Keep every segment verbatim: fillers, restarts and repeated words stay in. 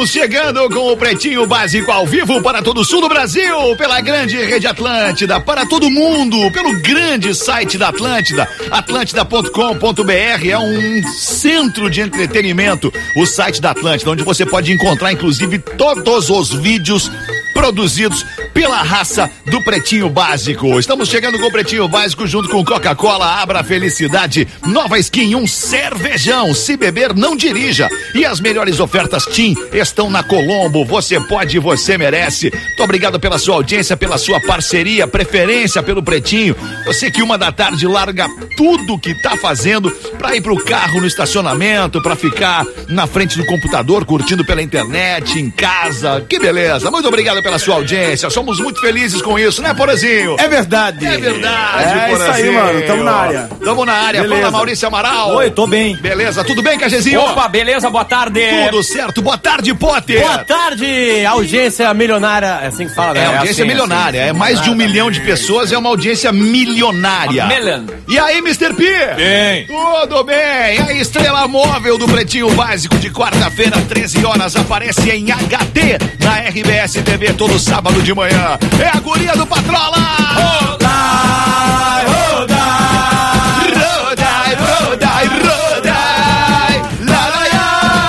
Estamos chegando com o Pretinho Básico ao vivo para todo o sul do Brasil, pela grande rede Atlântida, para todo mundo, pelo grande site da Atlântida, atlântida ponto com ponto br. É um centro de entretenimento, o site da Atlântida, onde você pode encontrar inclusive todos os vídeos produzidos pela raça do Pretinho Básico. Estamos chegando com o Pretinho Básico junto com Coca-Cola, Abra Felicidade, Nova Skin, um cervejão, se beber não dirija. E as melhores ofertas TIM estão na Colombo, você pode e você merece. Muito obrigado pela sua audiência, pela sua parceria, preferência pelo Pretinho. Você que uma da tarde larga tudo que tá fazendo pra ir pro carro no estacionamento, pra ficar na frente do computador, curtindo pela internet, em casa. Que beleza, muito obrigado pela sua audiência, somos muito felizes com isso, né, Porazinho? É verdade. É verdade, É Porazinho. isso aí, mano, tamo na área. Tamo na área, Beleza. fala Maurício Amaral. Oi, tô bem. Beleza, tudo bem, Cajezinho? Opa, beleza, boa tarde. Tudo certo, boa tarde, Potter. Boa tarde, audiência milionária, é assim que fala, né? É audiência assim, milionária, assim, é mais de um milhão de pessoas, é uma audiência milionária. Melon. E aí, mister P? Bem. Tudo bem? A estrela móvel do Pretinho Básico de quarta-feira, treze horas, aparece em H D na R B S T V todo sábado de manhã. É a guria do Patrola! Rodai, rodai. Rodai, rodai, rodai! Laraiá,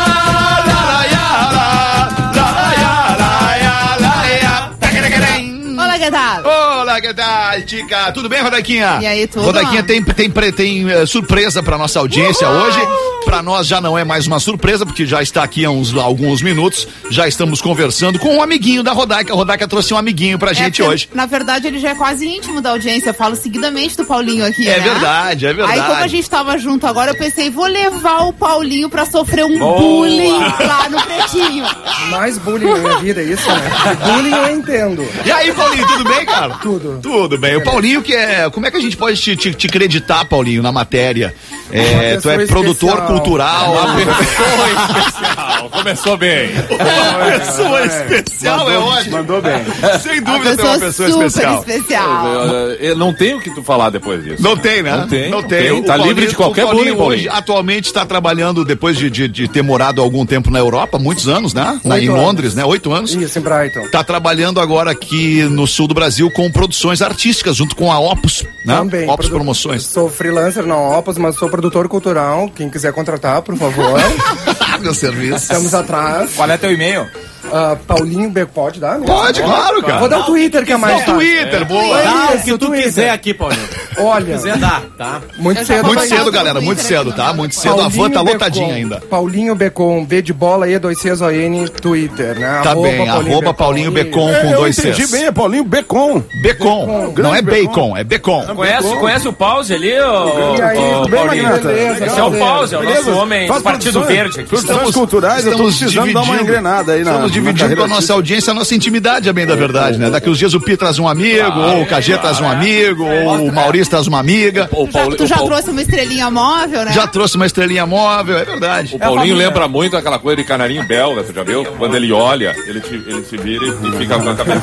laraiá, laraiá, laraiá, laraiá. Tacaracaraim. Olá, que tal? Olá, que tal, Tica? Tudo bem, Rodaquinha? E aí, tudo? Rodaquinha tem, tem, tem, tem uh, surpresa pra nossa audiência Uhul! hoje. Pra nós já não é mais uma surpresa, porque já está aqui há uns, alguns minutos. Já estamos conversando com um amiguinho da Rodaica. A Rodaica trouxe um amiguinho pra gente É, hoje. Na verdade, ele já é quase íntimo da audiência. Eu falo seguidamente do Paulinho aqui, É né? verdade, é verdade. Aí, como a gente tava junto agora, eu pensei, vou levar o Paulinho pra sofrer um Boa! bullying lá no Pretinho. Mais bullying na minha vida, isso, né? Bullying eu entendo. E aí, Paulinho, tudo bem, cara? Tudo. Tudo bem. O Paulinho que é... Como é que a gente pode te, te, te acreditar, Paulinho, na matéria? É, tu é pessoa produtor especial. cultural. Uma pessoa especial. Começou bem. Uma pessoa especial é ótimo. Mandou bem. Sem A dúvida, tu é uma pessoa super especial. especial. Eu, eu não tenho o que tu falar depois disso. Não tem, né? Não tem, Não não tem. tem. O Tá livre de qualquer o Paulinho bullying, hoje Paulinho. atualmente está trabalhando, depois de, de, de ter morado algum tempo na Europa, muitos anos, né? Na, em Oito Londres, anos. né? Oito anos. Isso, em Brighton. Tá trabalhando agora aqui no sul do Brasil com produções artísticas, junto com a Opus, né? Também. Opus produ- Promoções. Sou freelancer na Opus, mas sou produtor cultural. Quem quiser contratar, por favor. Meu serviço. Estamos atrás. Qual é teu e-mail? Uh, Paulinho B. Pode dar? Né? Pode, claro, cara. Vou dar o Twitter, que é mais No fácil. Twitter, boa. É Dá o isso, que tu Twitter. quiser aqui, Paulinho. Olha, quiser dar, tá? muito Eu já cedo. vou Muito botar cedo, o galera, muito Twitter cedo, aqui, tá? né? Muito cedo. A van tá Becon, lotadinha ainda. Paulinho Becon, B de bola, E, dois Cs, O, N, Twitter, né? Tá bem, arroba Paulinho Becon com Eu dois entendi Cs. bem, é Paulinho Becon. Becon. Não é bacon, é Becon. Conhece, conhece o Pause ali, ô, E aí, ô, tudo bem, Paulinho? Magnata? Esse é o Beleza. Pause, é o nosso homem do Partido produções- Verde aqui. Produções Estamos- culturais, eu tô estamos precisando dar uma dividindo- engrenada aí na Estamos na dividindo carreira com a nossa artística. audiência a nossa intimidade, a bem da verdade, né? Daqui uns dias o Pi traz um amigo, ou o Cagê traz um amigo, ou o Maurício traz uma amiga. O Já, Paulo- tu já o Paulo- trouxe uma estrelinha móvel, né? Já trouxe uma estrelinha móvel, é verdade. O Paulinho lembra muito aquela coisa de canarinho belga, tu já viu? Quando ele olha, ele te, ele se vira e fica com a cabeça.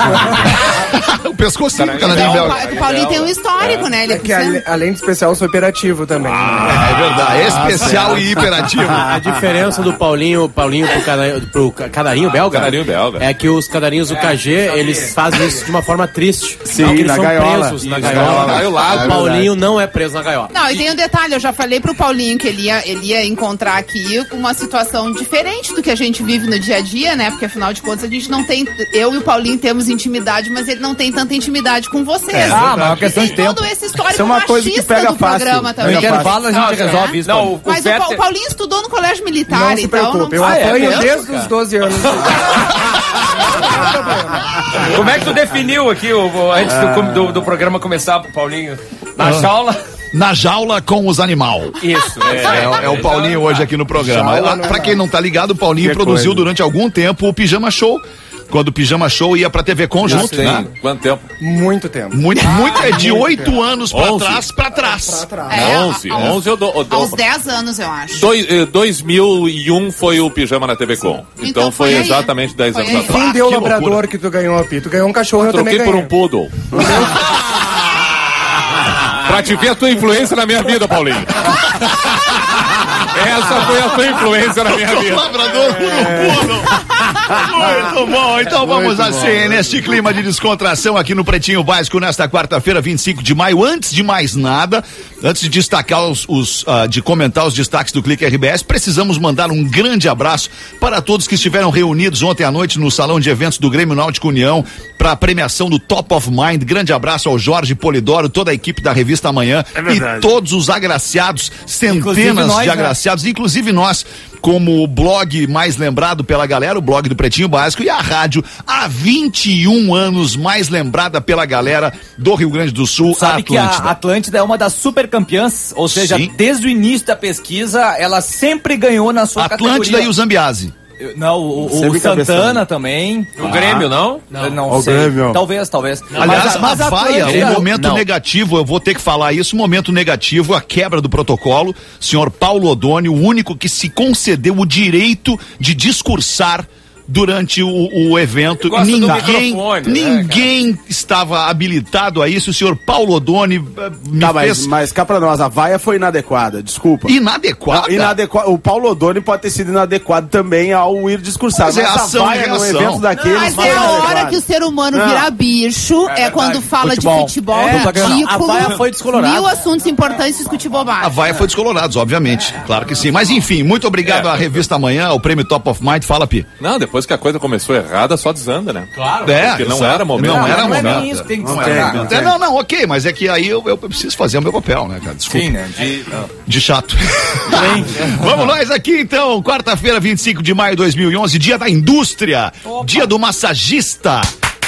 O pescocinho do canarinho Então, belga. o Pa- o Paulinho tem um histórico, né? Ele É que ale- além de especial, sou hiperativo também. É verdade, especial e hiperativo. A diferença do Paulinho, Paulinho pro, cana, pro ca- canarinho belga, Canarinho belga. é que os canarinhos do K G, eles fazem isso de uma forma triste. Sim, Não, que eles na são gaiola. presos na Isso, gaiola. na gaiola. O Paulinho não é preso na gaiola. Não, e tem um detalhe, eu já falei pro Paulinho que ele ia, ele ia encontrar aqui uma situação diferente do que a gente vive no dia a dia, né? Porque afinal de contas a gente não tem, eu e o Paulinho temos intimidade, mas ele não tem tanta intimidade com vocês. É, Ah, mas é uma questão de Tem tempo. todo esse histórico Isso é uma coisa que machista pega do fácil. programa No também. intervalo, intervalo a gente Não, resolve né? isso. Não, Paulinho. o Mas o, Fetter- Pa- o Paulinho estudou no colégio militar, Não se então não preocupe, eu Ah, é apanho mesmo, desde cara? os doze anos. Como é que tu definiu aqui, o, o- antes do, do, do programa começar, Paulinho? Na jaula? Na jaula com os animais. Isso, é. É, é o Paulinho hoje aqui no programa. Jaula não é Pra quem não tá ligado, o Paulinho Que produziu coisa. durante algum tempo o Pijama Show. Quando o Pijama Show ia pra T V Com junto, Tem né? quanto tempo? Muito tempo. Muito, muito é de oito anos pra Onze. trás, pra trás. Pra trás. É, onze. há uns- onze eu dou. eu Há dou- uns dez anos, eu acho. Dois, eh, dois mil e um foi o Pijama na T V Com. Então, Então foi foi aí. exatamente dez Foi anos aí. atrás. Quem deu o que labrador loucura. que tu ganhou, Pi? Tu ganhou um cachorro, eu também Troquei por ganhei. um poodle. Pra te ver a tua influência na minha vida, Paulinho. Essa foi a tua influência na minha vida. Labrador por um poodle. Muito bom, então vamos Muito assim, bom. neste clima de descontração aqui no Pretinho Básico, nesta quarta-feira, vinte e cinco de maio. Antes de mais nada, antes de destacar os, os uh, de comentar os destaques do Clique R B S, precisamos mandar um grande abraço para todos que estiveram reunidos ontem à noite no Salão de Eventos do Grêmio Náutico União para a premiação do Top of Mind. Grande abraço ao Jorge Polidoro, toda a equipe da revista Amanhã e todos os agraciados, centenas nós, de agraciados, né? Inclusive nós, como o blog mais lembrado pela galera, o blog do Pretinho Básico, e a rádio há vinte e um anos mais lembrada pela galera do Rio Grande do Sul, Sabe a Atlântida. que a Atlântida é uma das super campeãs, ou seja, Sim. desde o início da pesquisa, ela sempre ganhou na sua Atlântida categoria. e o Zambiase. Eu- Não, o, o- Sempre o Santana cabeçando. também. O Grêmio, não? Eu não O sei. Grêmio. Talvez, talvez. Aliás, a- mas a vaia, Atlântida- um momento Não. negativo, eu vou ter que falar isso, momento negativo, a quebra do protocolo, senhor Paulo Odoni, o único que se concedeu o direito de discursar durante o, o evento. Ele gosta do Ninguém, microfone, né, ninguém estava habilitado a isso, o senhor Paulo Odoni eh, me Tá, mas, fez mas cá pra nós, a vaia foi inadequada, desculpa. inadequada. Não, inadequa- O Paulo Odoni pode ter sido inadequado também ao ir discursar. Mas é a ação e vaia num reação. evento daqueles Mas foi é a hora inadequada. que o ser humano Não. vira bicho, é, quando fala Futebol. de futebol, É, ridículo. a vaia foi descolorada. Mil assuntos importantes discutir bobagem. A vaia foi descolorados, obviamente. Claro que sim. Mas enfim, muito obrigado É. à revista Amanhã, ao prêmio Top of Mind. Fala, Pi. Não, depois que a coisa começou errada, só desanda, né? Claro. É, Porque não exato. era momento. Não, Não, era não é momento. nem isso, tem que não, destacar. é, é, não, não, ok, mas é que aí eu, eu preciso fazer o meu papel, né, cara? Desculpa. Sim, né? De- De chato. Vamos nós aqui então, quarta-feira, vinte e cinco de maio de dois mil e onze, dia da indústria, dia do massagista.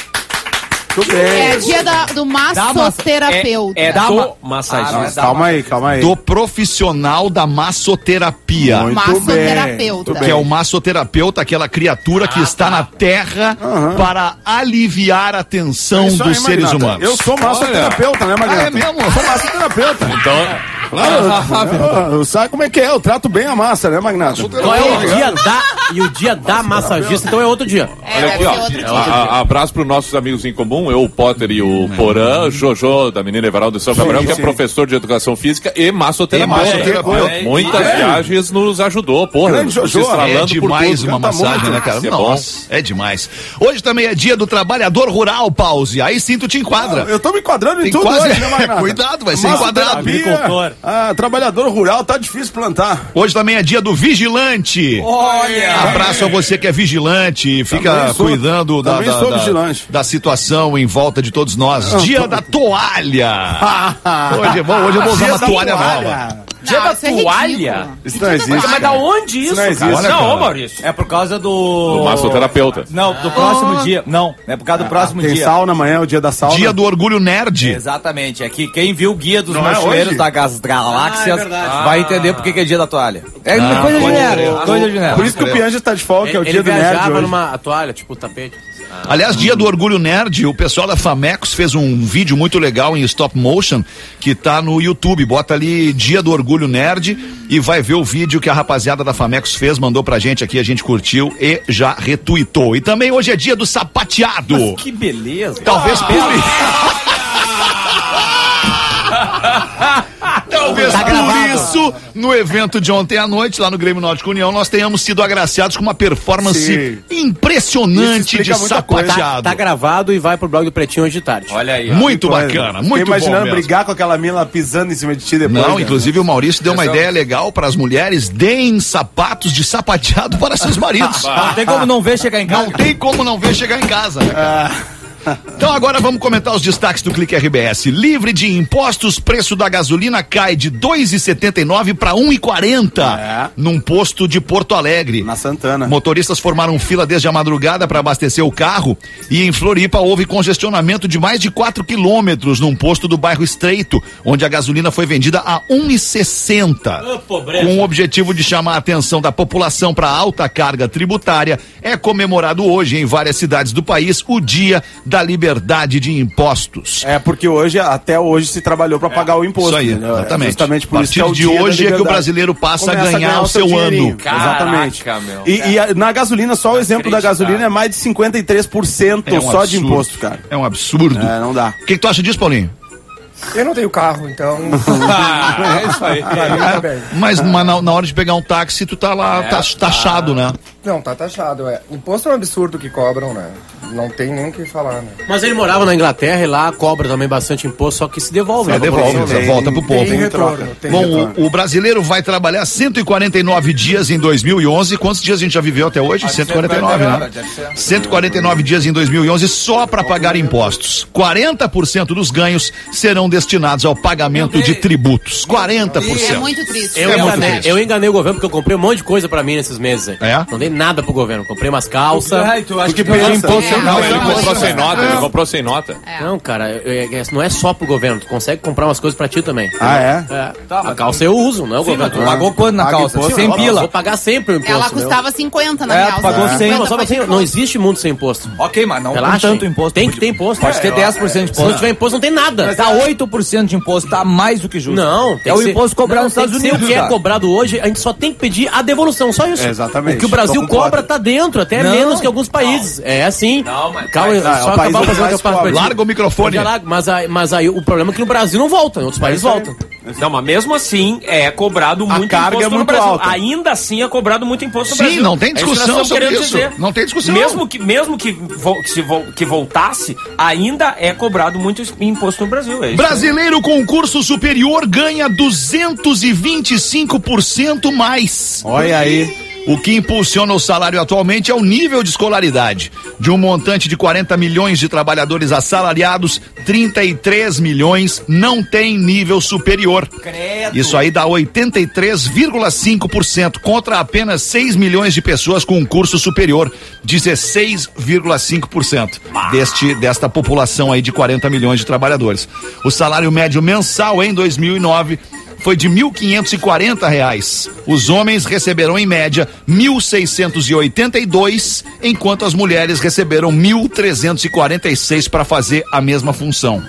Tudo bem. É dia da- do massoterapeuta. É, é Dá do uma- massagista. Ah, não, é da- Calma aí, calma aí. Do profissional da massoterapia. Muito Massoterapeuta. bem, muito Que é o massoterapeuta, aquela criatura que está na Terra para aliviar a tensão Isso aí, dos seres Magnata. humanos. Eu sou massoterapeuta, né, Magnata? Ah, é mesmo? Eu sou massoterapeuta. Então, Claro, eu, eu sabe como é que é, eu trato bem a massa, né, Magnata? Qual é o dia da... E o dia da massagista, então é outro dia. É, olha deve aqui, ser ó. outro dia. A- a- abraço para os nossos amigos em comum, eu, o Potter e o Porã, Jojo, da menina Everaldo de São Gabriel, que é sim. professor de educação física e E massoterapeuta. massoterapeuta. É, Muitas É. viagens nos ajudou, porra. Grande Jojo, se estralando É por demais tudo. uma canta massagem, muito. né, cara? Isso é Nossa, é demais. Hoje também é dia do trabalhador rural, Pause. Aí sim tu te enquadra. Eu tô me enquadrando em Tem tudo quase- hoje, né, Magnata? Cuidado, vai ser enquadrado. Massoterapia, ah, trabalhador rural, tá difícil plantar. Hoje também é dia do vigilante. Olha! Abraço a você que é vigilante e fica Também sou- cuidando da, também da, sou da- vigilante. da situação em volta de todos nós. Dia da toalha. Hoje, é bom, hoje eu vou usar Dia uma da toalha toalha. nova. Dia Não, da isso é toalha? ridículo. Isso não existe. Mas da onde isso, não existe. cara? Olha, não, cara. ô, Maurício. É por causa do... Do massoterapeuta. Não, do próximo dia. Não, é por causa do próximo Tem dia. sauna amanhã, é o dia da sauna. Dia do orgulho nerd. Exatamente, é que quem viu o Guia dos Não é Mochileiros hoje? da Gas Galáxias Ah, é verdade. vai entender por que que é dia da toalha. É Ah, coisa pode genérica, crer. coisa genérica. Por isso que o Pianja está de folga, que é o Ele dia do nerd viajava hoje. numa toalha, tipo tapete. Aliás, dia do orgulho nerd, o pessoal da Famecos fez um vídeo muito legal em stop motion que tá no YouTube. Bota ali dia do orgulho nerd e vai ver o vídeo que a rapaziada da Famecos fez, mandou pra gente aqui, a gente curtiu e já retuitou. E também hoje é dia do sapateado. Que beleza. Talvez por Talvez Tá por gravado. isso, no evento de ontem à noite, lá no Grêmio Náutico União, nós tenhamos sido agraciados com uma performance Sim. impressionante Isso de explica muita coisa. sapateado. Tá gravado e vai pro blog do Pretinho hoje de tarde. Olha aí. ó. Muito Coisa. bacana, Fiquei muito bom imaginando mesmo. brigar com aquela mina pisando em cima de ti depois. Não, né? inclusive o Maurício deu uma ideia legal para as mulheres: deem sapatos de sapateado para seus maridos. Não tem como não ver chegar em casa. Não tem como não ver chegar em casa. né, cara? Então agora vamos comentar os destaques do Clique R B S. Livre de impostos, preço da gasolina cai de dois e setenta e nove para um e quarenta É. num posto de Porto Alegre. Na Santana. Motoristas formaram fila desde a madrugada para abastecer o carro e em Floripa houve congestionamento de mais de quatro quilômetros num posto do bairro Estreito, onde a gasolina foi vendida a um e sessenta. Com o objetivo de chamar a atenção da população para a alta carga tributária, é comemorado hoje em várias cidades do país o Dia da Liberdade de Impostos. É, porque hoje, até hoje, se trabalhou para pagar o imposto. Isso aí, entendeu? exatamente. Justamente por A isso que é partir o de dia da hoje é que o liberdade. brasileiro passa a Começa ganhar o seu dinheirinho. ano. Exatamente. Caraca, meu. E, e a- na gasolina, só o exemplo da gasolina é mais de cinquenta e três por cento É um só de absurdo. imposto, cara. É um absurdo. É, não dá. O que, que tu acha disso, Paulinho? Eu não tenho carro, então. Ah, é isso aí. pra mim tá bem. Mas, mas na, na hora de pegar um táxi, tu tá lá, tá taxado, né? Não, tá taxado, é. Imposto é um absurdo que cobram, né? Não tem nem o que falar, né? Mas ele morava na Inglaterra e lá cobra também bastante imposto, só que se devolve. É, né? devolve, Tem- volta pro povo. Tem retorno, tem Bom, retorno. o, o brasileiro vai trabalhar cento e quarenta e nove dias em dois mil e onze. Quantos dias a gente já viveu até hoje? cento e quarenta e nove, né? cento e quarenta e nove dias em dois mil e onze só para pagar impostos. quarenta por cento dos ganhos serão destinados ao pagamento de tributos. quarenta por cento. É muito triste. Eu, É muito enganei, triste. eu enganei o governo porque eu comprei um monte de coisa pra mim nesses meses aí. É? Não dei nada pro governo. Comprei umas calças. Ai, tu acha Porque que pediu imposto É. não, Não, ele Não, comprou não, sem não. nota, ele comprou sem nota. Não, cara, eu- eu- não é só pro governo. Tu consegue comprar umas coisas pra ti também. Ah, é? É. Tá, A mas- calça eu uso, não é o Sim, mas governo. tu pagou quanto na Paga calça? imposto, cem Eu pila. Vou pagar sempre o imposto. Ela meu. custava cinquenta na É, real. tu pagou né? cem, Não, mas só pra cinquenta você, não existe mundo sem imposto. Ok, mas não Relaxa, com tanto hein? imposto. Tem que ter imposto. Pode ter dez por cento de Se não imposto. tiver imposto, não tem nada. Tá oito por cento de imposto, tá mais do que justo. Não, tem É o que ser- imposto cobrado não, nos Estados tem que ser Unidos, o que é cara. cobrado hoje, a gente só tem que pedir a devolução, só isso. É, exatamente. O que o Brasil Tô com cobra cota. tá dentro, até Não. menos que alguns países. É assim. Não, mas- Calma, mas- ah, só é o país acabar onde fazendo o que eu mais faço pra cobra. ti. Larga o microfone. Já largo, Mas aí, mas aí o problema é que no Brasil não volta, em outros países voltam. Não, mas mesmo assim é cobrado muito carga imposto é no muito Brasil. alta. Ainda assim é cobrado muito imposto no Sim, Brasil. não tem É isso que nós discussão estamos sobre querendo isso. dizer. Não tem discussão. Mesmo que, mesmo que, vo- que, se vo- que voltasse, ainda é cobrado muito imposto no Brasil. É isso. Brasileiro com curso superior ganha duzentos e vinte e cinco por cento mais. Olha aí. O que impulsiona o salário atualmente é o nível de escolaridade. De um montante de quarenta milhões de trabalhadores assalariados, trinta e três milhões não tem nível superior. Credo. Isso aí dá oitenta e três vírgula cinco por cento contra apenas seis milhões de pessoas com um curso superior, dezesseis vírgula cinco por cento deste desta população aí de quarenta milhões de trabalhadores. O salário médio mensal em dois mil e nove foi de mil quinhentos e quarenta reais. Os homens receberão em média mil seiscentos e oitenta e dois, enquanto as mulheres receberam mil trezentos e quarenta e seis para fazer a mesma função.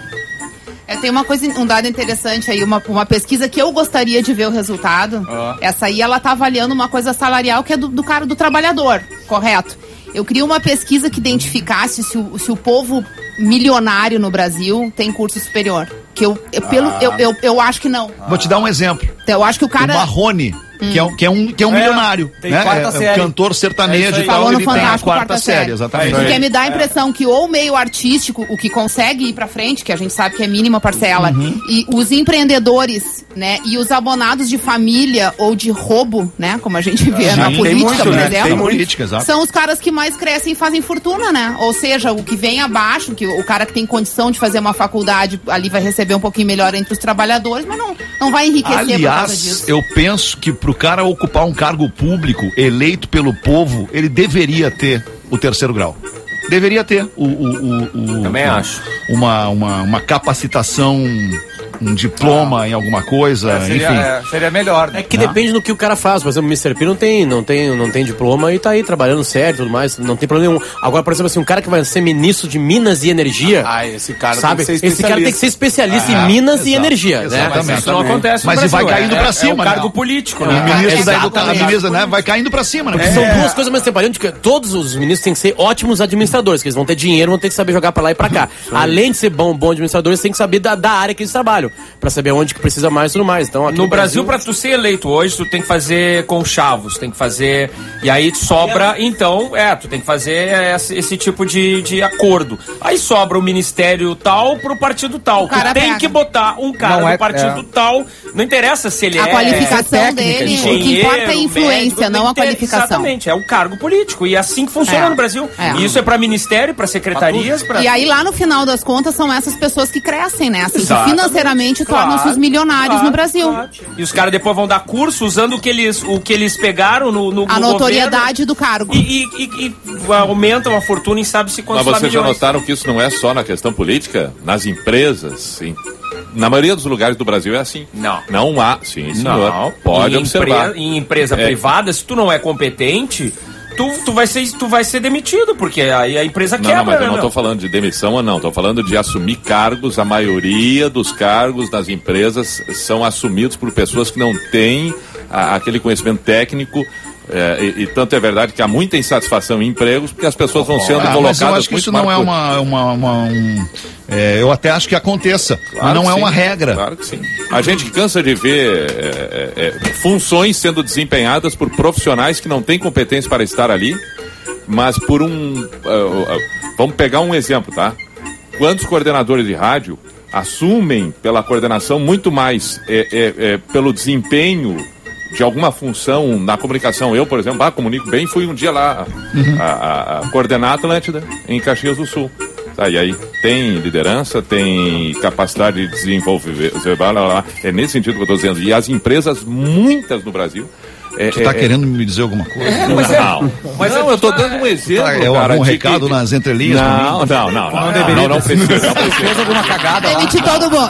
É, tem uma coisa, um dado interessante aí, uma, uma pesquisa que eu gostaria de ver o resultado. Essa aí, ela tá avaliando uma coisa salarial que é do, do cara do trabalhador, correto? Eu queria uma pesquisa que identificasse se o, se o povo milionário no Brasil tem curso superior. Que eu, eu, pelo, eu, eu, eu acho que não. Vou te dar um exemplo. Então, eu acho que o O cara... Marrone, que é um, que é um, que é um É, milionário. tem né? quarta É, é um série. cantor sertanejo e tal, Falou no ele tem a Fantástico, quarta, quarta série, série. exatamente. Porque me dá a impressão que ou o meio artístico, o que consegue ir pra frente, que a gente sabe que é mínima parcela, Uhum. e os empreendedores, né, e os abonados de família ou de roubo, né, como a gente vê Sim, na tem política, muito, por né? exemplo, Tem política, exato. são os caras que mais crescem e fazem fortuna, né? Ou seja, o que vem abaixo, que o cara que tem condição de fazer uma faculdade ali vai receber um pouquinho melhor entre os trabalhadores, mas não, não vai enriquecer por causa Aliás, disso. eu penso que pro cara ocupar um cargo público eleito pelo povo, ele deveria ter o terceiro grau. Deveria ter o, o, o, o- Também uma, acho. Uma, uma, uma capacitação, um diploma em alguma coisa, Seria, enfim. é, seria melhor. né? É que depende do que o cara faz. Por exemplo, o mister P não tem, não tem, não tem diploma e tá aí trabalhando sério e tudo mais. Não tem problema nenhum. Agora, por exemplo, assim, um cara que vai ser ministro de Minas e Energia. Ah, esse cara sabe? tem que ser Esse cara tem que ser especialista em Minas e Energia, né? exatamente. Mas isso não acontece no Mas e vai Brasil, caindo é- pra é cima, um cargo né? político, O né? ministro da exatamente. educação, ministro, né, vai caindo pra cima, né? São duas coisas ao mesmo tempo. Além de que todos os ministros têm que ser ótimos administradores, que eles vão ter dinheiro, vão ter que saber jogar pra lá e pra cá. Além de ser bom, bom administrador, eles têm que saber da, da área que eles trabalham, pra saber onde que precisa mais e tudo mais. Então, aqui No Brasil, pra tu ser eleito hoje, tu tem que fazer conchavos, tem que fazer. E aí sobra, então, é, tu tem que fazer esse, esse tipo de, de acordo. Aí sobra o ministério tal pro partido tal. O cara Tu tem pega. que botar um cara Não é- do partido é. tal. Não interessa se ele A é. qualificação técnica, dele, o que engenheiro, importa é a influência, médico, não a tem- qualificação. Exatamente, é o cargo político. E é assim que funciona É. no Brasil. É. E isso é pra ministério, pra secretarias, pra. E aí, lá no final das contas, são essas pessoas que crescem, né? Assim, que Exatamente. financeiramente Claro, tornam-se os milionários claro, no Brasil. claro. E os caras depois vão dar curso usando o que eles, o que eles pegaram no, no A no notoriedade do cargo. governo E, e, e, e aumentam a fortuna em sabe-se Mas quantos lá vocês já milhões. notaram que isso não é só na questão política? Nas empresas, em- na maioria dos lugares do Brasil é assim. Não. Não há, sim, senhor. Não, Pode em observar. empre- em empresa É. privada, se tu não é competente, tu, tu, vai, ser, tu vai ser demitido, porque aí a empresa Não, quebra, não, mas eu né, não meu? estou falando de demissão ou não, estou falando de assumir cargos. A maioria dos cargos das empresas são assumidos por pessoas que não têm a- aquele conhecimento técnico É, e, e tanto é verdade que há muita insatisfação em empregos, porque as pessoas vão sendo Ah, colocadas. mas eu acho que muito isso não é marcou. uma. uma, uma um, é, eu até acho que aconteça, Claro mas não que é sim, uma regra. Claro que sim. A gente cansa de ver é, é, é, funções sendo desempenhadas por profissionais que não têm competência para estar ali, mas por um. Uh, uh, vamos pegar um exemplo, tá? Quantos coordenadores de rádio assumem pela coordenação muito mais é, é, é, pelo desempenho de alguma função na comunicação? Eu, por exemplo, ah, comunico bem, fui um dia lá Uhum. a, a, a coordenar a Atlântida, em Caxias do Sul. Tá, e aí tem liderança, tem capacidade de desenvolver, blá, blá, blá. É nesse sentido que eu estou dizendo. E as empresas, muitas no Brasil... É, Tu tá é, querendo me dizer alguma coisa? é, mas é, mas não, eu tô dando um exemplo, Tá, é cara, algum de recado que- nas entrelinhas? Não, pra mim? não, não, não, não, não, deveria não, ter sido. precisa, não precisa. Fez alguma cagada lá. Demite todo mundo.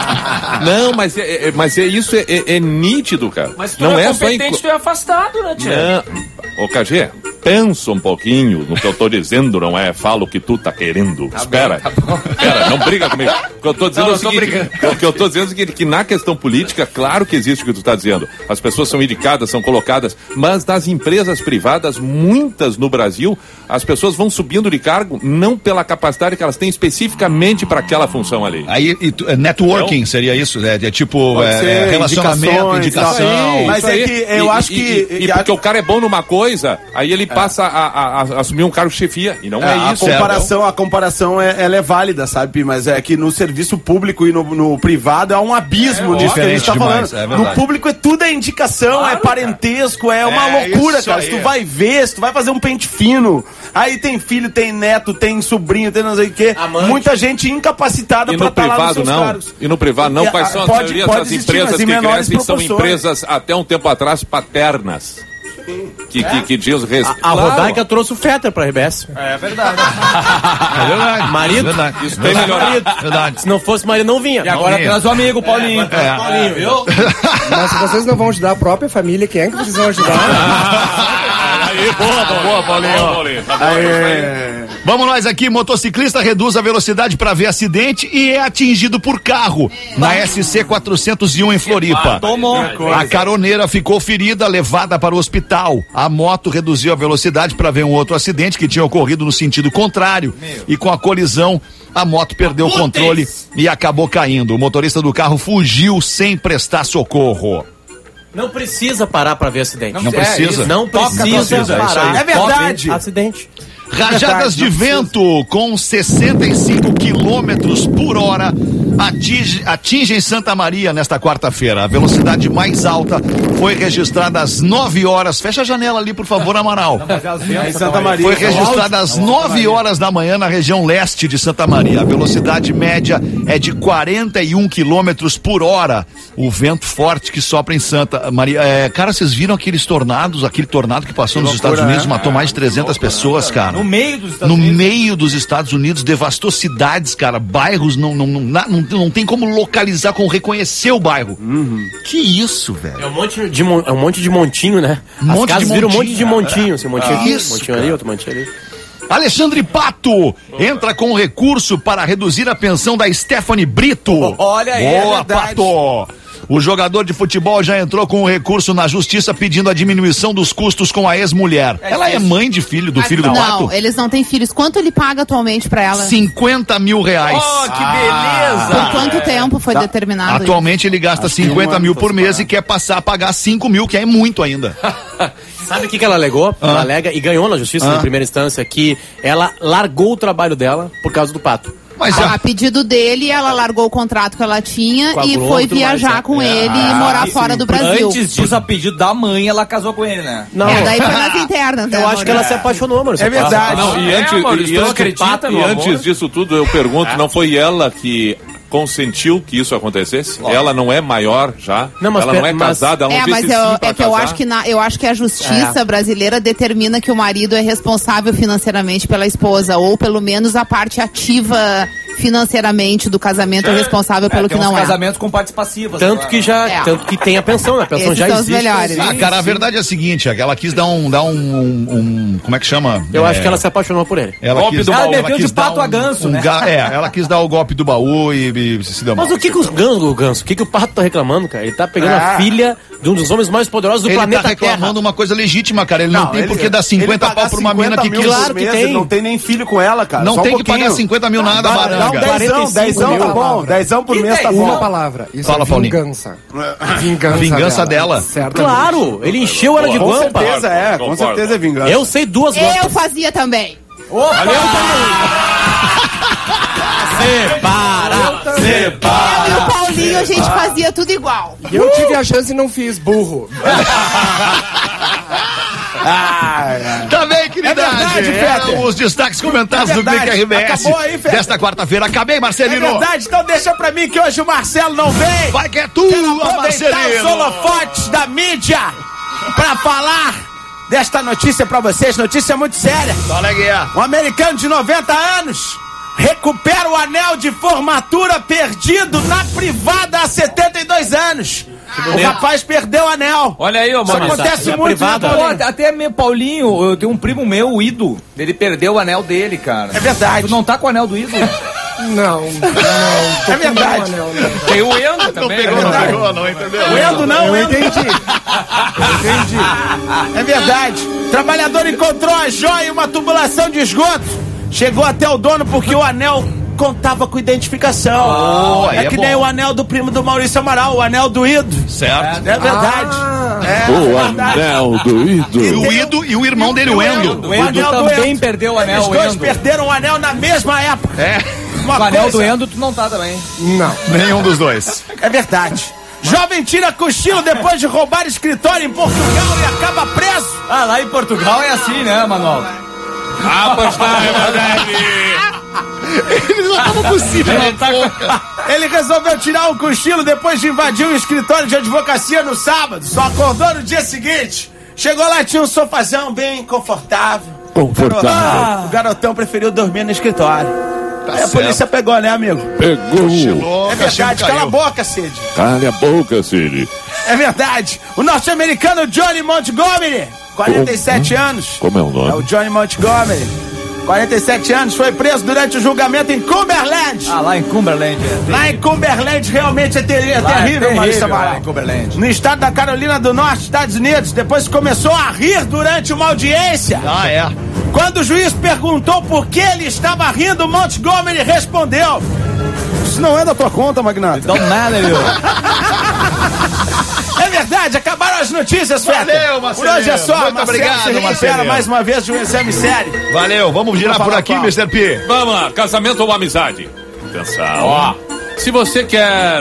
Não, mas é, é- mas é isso, é, é- é nítido, cara. Mas tu não não é é só competente, em... tu é afastado, né, tia? Não. Ô, K G, pensa um pouquinho no que eu tô dizendo, não é? Fala o que tu tá querendo. Espera, espera, não briga comigo. O que eu tô dizendo Não, é o eu tô seguinte, brigando. o que eu tô dizendo é o seguinte, que na questão política, claro que existe o que tu tá dizendo. As pessoas são indicadas, são colocadas, mas nas empresas privadas, muitas no Brasil, as pessoas vão subindo de cargo não pela capacidade que elas têm especificamente para aquela função ali. Aí, e tu- é networking seria isso? É, é tipo Pode é, ser, relacionamento, indicações, indicação. Mas Isso é aí. que eu E- acho e- que- E, e porque o cara é bom numa coisa, aí ele passa a, a- a assumir um cargo de chefia. E não é, É, a isso. comparação, a comparação é, ela é válida, sabe, Pi? Mas é que no serviço público e no, no privado é um abismo É, disso que a gente diferente tá demais, falando. é verdade. No público é tudo é indicação, é parentesco, é uma É, loucura, isso cara. aí. Se tu vai ver, se tu vai fazer um pente fino, aí tem filho, tem neto, tem sobrinho, tem não sei o quê. Amante. Muita gente incapacitada E pra no estar lá nos privado seus não. cargos. E no privado não. E, Quais ah, são as pode- maioria pode das existir, empresas mas em que menores crescem são proporções. empresas até um tempo atrás paternas. Que, que, que diz respeito. A Rodaica trouxe o Fetter pra R B S. É verdade. É verdade. Marido? É verdade. Isso tem melhorado. Verdade. Se não fosse marido, não vinha. E agora vinha. traz o amigo, Paulinho. É. Paulinho, viu? Mas se vocês não vão ajudar a própria família, quem é que vocês vão ajudar? Aí, boa, boa, Paulinho. Tá bom, É. Vamos nós aqui, motociclista reduz a velocidade para ver acidente e é atingido por carro na S C quatrocentos e um em Floripa. Tomou. A caroneira ficou ferida, levada para o hospital. A moto reduziu a velocidade para ver um outro acidente que tinha ocorrido no sentido contrário. E com a colisão, a moto perdeu o controle e acabou caindo. O motorista do carro fugiu sem prestar socorro. Não precisa parar pra ver acidente. Não precisa. Não precisa precisa, é isso parar. aí. É verdade. Só ver acidente. Rajadas de vento com sessenta e cinco quilômetros por hora atinge, atingem Santa Maria nesta quarta-feira. A velocidade mais alta foi registrada às nove horas. Fecha a janela ali, por favor, Amaral. Em Santa Maria. Foi registrada às nove horas da manhã na região leste de Santa Maria. A velocidade média é de quarenta e um quilômetros por hora. O vento forte que sopra em Santa Maria. É, cara, vocês viram aqueles tornados, aquele tornado que passou nos Estados Unidos, matou mais de trezentas pessoas, cara. No meio dos Estados No Unidos. meio dos Estados Unidos, devastou cidades, cara, bairros, não, não, não, não, não tem como localizar, como reconhecer o bairro. Que isso, velho? É um monte de, mon- é um monte de montinho, né? Um As monte casas de viram um monte montinho. de montinho. Assim, montinho Ah, aqui, isso, montinho cara. ali, outro montinho ali. Alexandre Pato entra com recurso para reduzir a pensão da Stephanie Brito. Olha aí, é Boa, verdade. Pato. O jogador de futebol já entrou com um recurso na justiça pedindo a diminuição dos custos com a ex-mulher. Ela é mãe de filho, do filho do Não, Pato? eles não têm filhos. Quanto ele paga atualmente pra ela? cinquenta mil reais. Oh, que beleza! Por quanto tempo foi determinado Atualmente ele gasta cinquenta mil por mês e quer passar a pagar cinco mil, que é muito ainda. Sabe o que, que ela alegou? Ela alega e ganhou na justiça Ah. em primeira instância que ela largou o trabalho dela por causa do Pato. Mas isso? já, A pedido dele, ela largou o contrato que ela tinha Com a e Globo, foi tudo mais, viajar né? com É. ele e Ah, morar sim. fora do Brasil. Antes disso, a pedido da mãe, ela casou com ele, né? Não, É, daí foi nas internas. né, eu acho amor? que ela se apaixonou, mano. É verdade. Não, e É, antes, Maurício, e tu antes, acredita no e amor? antes disso tudo, eu pergunto, não foi ela que consentiu que isso acontecesse? Ela não é maior já? Não, mas ela pe- não é mas- casada? Ela não É, disse mas sim eu, pra é que eu casar? acho que, na, eu acho que a justiça É. brasileira determina que o marido é responsável financeiramente pela esposa, ou pelo menos a parte ativa financeiramente do casamento é responsável pelo É, que tem uns não é. casamentos com partes passivas. Tanto que já, É. tanto que tem a pensão, né? A pensão Esses já são os existe. melhores. ah, cara, a verdade é a seguinte, ela quis dar um, dar um, um- um- como é que chama? Eu É, acho que ela se apaixonou por ele. Ela Golpe quis, do baú. ela Ela meteu quis de pato dar a ganso, um né? ga- É, ela quis dar o golpe do baú e, e se deu mal. Mas o que, que os gansos, o ganso, o que, que o Pato tá reclamando, cara? Ele tá pegando Ah. a filha de um dos homens mais poderosos do Ele planeta tá reclamando Terra. uma coisa legítima, cara. Ele não, Não, tem ele- por que dar ele cinquenta pagar pau pra uma mina que cinquenta mil quis. por Claro que mês, tem. ele não tem nem filho com ela, cara. Não só um tem que pouquinho. pagar cinquenta mil nada, Dá, dá um baranga. dezão, quarenta e cinco dezão mil. tá bom. Dezão por Que mês tá Uma bom. palavra. Isso Fala, é Paulinho. vingança. Vingança, Vingança dela. Certamente. Claro, ele encheu ela de Com guampa. certeza é, com Concordo. certeza é vingança. Eu sei duas Eu guampas. fazia também. Separa, separa. Eu e o Paulinho, a gente fazia tudo igual. E eu tive a chance e não fiz, burro. Tá bem, queridade. É verdade, Fetter. Eram os destaques comentados É do verdade. Clique R B S. Acabou aí, Fetter. Desta quarta-feira. Acabei, É Marcelino. verdade, então deixa pra mim que hoje o Marcelo não vem. Vai que é tua, Aproveitar os Marcelino. holofotes da mídia pra falar desta notícia pra vocês, notícia muito séria. Olha aqui, ó. Um americano de noventa anos recupera o anel de formatura perdido na privada há setenta e dois anos. O rapaz perdeu o anel. Olha aí, ô, Isso Maurício. acontece Na muito, privada. né, Pô, Paulinho? até meu Paulinho, eu tenho um primo meu, o Ido. Ele perdeu o anel dele, cara. É verdade. Tu não tá com o anel do Ido? Não, não. Tô É verdade. com meu anel, não. Tem o Endo também. Pegou, né? não pegou, não entendeu? O Endo não, o Eu Endo. entendi. É verdade. Trabalhador encontrou a joia em uma tubulação de esgoto. Chegou até o dono porque o anel contava com identificação. Oh, aí é é que bom. nem o anel do primo do Maurício Amaral, o anel do Ido. Certo. É verdade. É, O é verdade. anel do E ídolo. o Ido e o irmão dele, o Endo. O Endo anel do também Endo. perdeu o anel, Os o dois Endo. perderam o anel na mesma época. É, Uma O anel do coisa- Endo tu não tá também. Não. nenhum dos dois. É verdade. Jovem tira cochilo depois de roubar escritório em Portugal e acaba preso. Ah, lá em Portugal é assim, né, Manuel? Ah, pois tá, é verdade. Eles não estavam possível. Ele resolveu tirar um cochilo depois de invadir um escritório de advocacia no sábado. Só acordou no dia seguinte. Chegou lá e tinha um sofazão bem confortável. Confortável. Ah, o garotão preferiu dormir no escritório. Aí a polícia pegou, né, amigo? Pegou. É verdade, cala a boca, Cid. Cala a boca, Cid. É verdade. O norte-americano Johnny Montgomery, quarenta e sete anos. Como é o nome? É o Johnny Montgomery. quarenta e sete anos, foi preso durante o julgamento em Cumberland. Ah, lá em Cumberland. É. Lá em Cumberland realmente é, ter- é Lá é terrível, Maurício terrível, Amaral. lá em Cumberland. No estado da Carolina do Norte, Estados Unidos, depois começou a rir durante uma audiência. Ah, é. Quando o juiz perguntou por que ele estava rindo, Montgomery respondeu: "Isso não é da tua conta, magnata." Então nada, viu? É verdade, acabaram as notícias, Feta. Valeu, Marcelinho. Por hoje é só. Muito Marcelo obrigado, se recupera Marcelinho. mais uma vez de um exame sério. Valeu, vamos girar Vou por falar aqui, qual. mister P. Vamos lá, casamento ou amizade? Atenção. Ó, se você quer...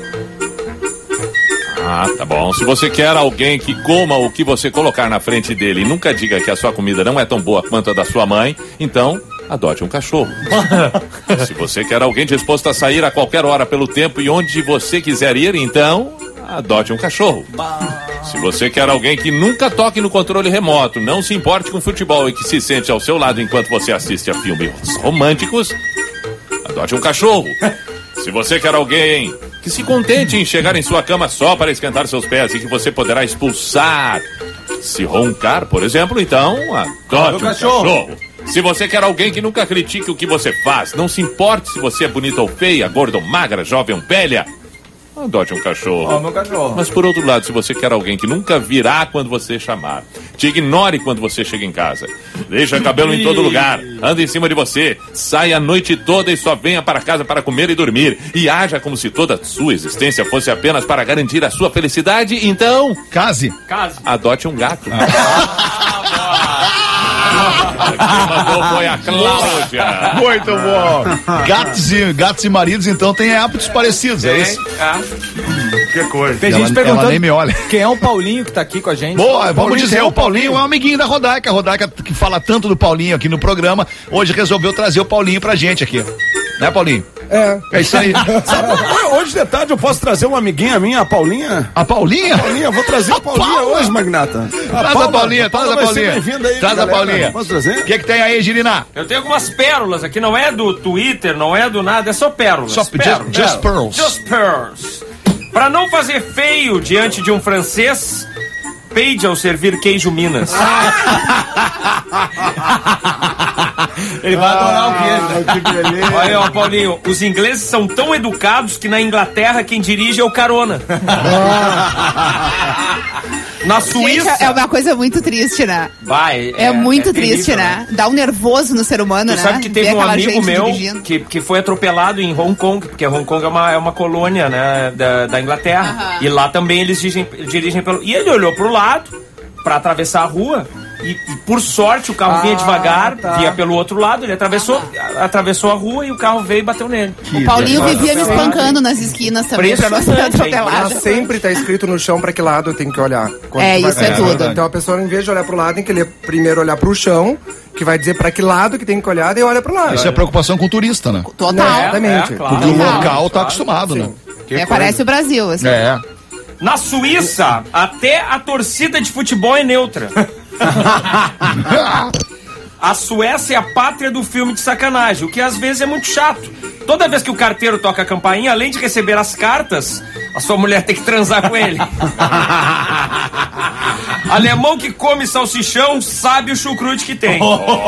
Ah, tá bom. Se você quer alguém que coma o que você colocar na frente dele e nunca diga que a sua comida não é tão boa quanto a da sua mãe, então adote um cachorro. Se você quer alguém disposto a sair a qualquer hora pelo tempo e onde você quiser ir, então adote um cachorro. Se você quer alguém que nunca toque no controle remoto, não se importe com futebol e que se sente ao seu lado enquanto você assiste a filmes românticos, adote um cachorro. Se você quer alguém que se contente em chegar em sua cama só para esquentar seus pés e que você poderá expulsar se roncar, por exemplo, então adote um cachorro. Se você quer alguém que nunca critique o que você faz, não se importe se você é bonita ou feia, gorda ou magra, jovem ou velha, adote um cachorro. Ó, meu cachorro. Mas por outro lado, se você quer alguém que nunca virá quando você chamar, te ignore quando você chega em casa, deixa cabelo em todo lugar, anda em cima de você, sai a noite toda e só venha para casa para comer e dormir, e haja como se toda a sua existência fosse apenas para garantir a sua felicidade, então Case. Case. adote um gato. Quem mandou foi a Cláudia. Muito bom. Gatos e, gatos e maridos, então, têm hábitos parecidos, é isso? Que coisa. Tem Ela- gente perguntando ela nem me olha. quem é o Paulinho que tá aqui com a gente. Boa, vamos Paulinho dizer, tem o o Paulinho Paulinho. é um amiguinho da Rodaica. A Rodaica, que fala tanto do Paulinho aqui no programa, hoje resolveu trazer o Paulinho pra gente aqui. Né, Paulinho? É. É isso aí. Hoje de tarde eu posso trazer uma amiguinha minha, a Paulinha? A Paulinha? Paulinha, eu vou trazer a Paulinha Paula? hoje, magnata. Traz a Paulinha, traz a vai ser Paulinha. bem-vinda aí, Traz a galera. Paulinha. Posso O trazer? que que tem aí, Girina? Eu tenho algumas pérolas aqui, não é do Twitter, não é do nada, é só pérolas. Só pérolas. just, just pearls. Just pearls. Pra não fazer feio diante de um francês, peide ao servir queijo Minas. Ele vai adorar o queijo. Ah, que beleza. Olha aí, ó, Paulinho, os ingleses são tão educados que na Inglaterra quem dirige é o carona. Na Suíça... Gente, é uma coisa muito triste, né? Vai, É, muito é triste, terrível, né? Dá um nervoso no ser humano, Tu né? sabe que teve Ver um aquela amigo gente meu dirigindo. que, que foi atropelado em Hong Kong, porque Hong Kong é uma, é uma colônia, né, da, da Inglaterra. Aham. E lá também eles dirigem, dirigem pelo... E ele olhou pro lado pra atravessar a rua e, e, por sorte, o carro Ah, vinha devagar, tá. vinha pelo outro lado, ele atravessou, a- atravessou a rua e o carro veio e bateu nele. O Paulinho vivia me espancando nas esquinas também pra não ser Impressionante, atropelado. Mas sempre tá escrito no chão pra que lado tem que olhar. quando É, tu vai isso é fazer. tudo. Então a pessoa, em vez de olhar pro lado, tem que ler, primeiro olhar pro chão, que vai dizer pra que lado que tem que olhar, e olha pro lado. Isso é preocupação com o turista, né? Total. Exatamente. É, claro. Porque o Claro. local tá acostumado, né? É, parece o Brasil, assim. É. Na Suíça, até a torcida de futebol é neutra. A Suécia é a pátria do filme de sacanagem, o que às vezes é muito chato. Toda vez que o carteiro toca a campainha, além de receber as cartas, a sua mulher tem que transar com ele. Alemão que come salsichão sabe o chucrute que tem.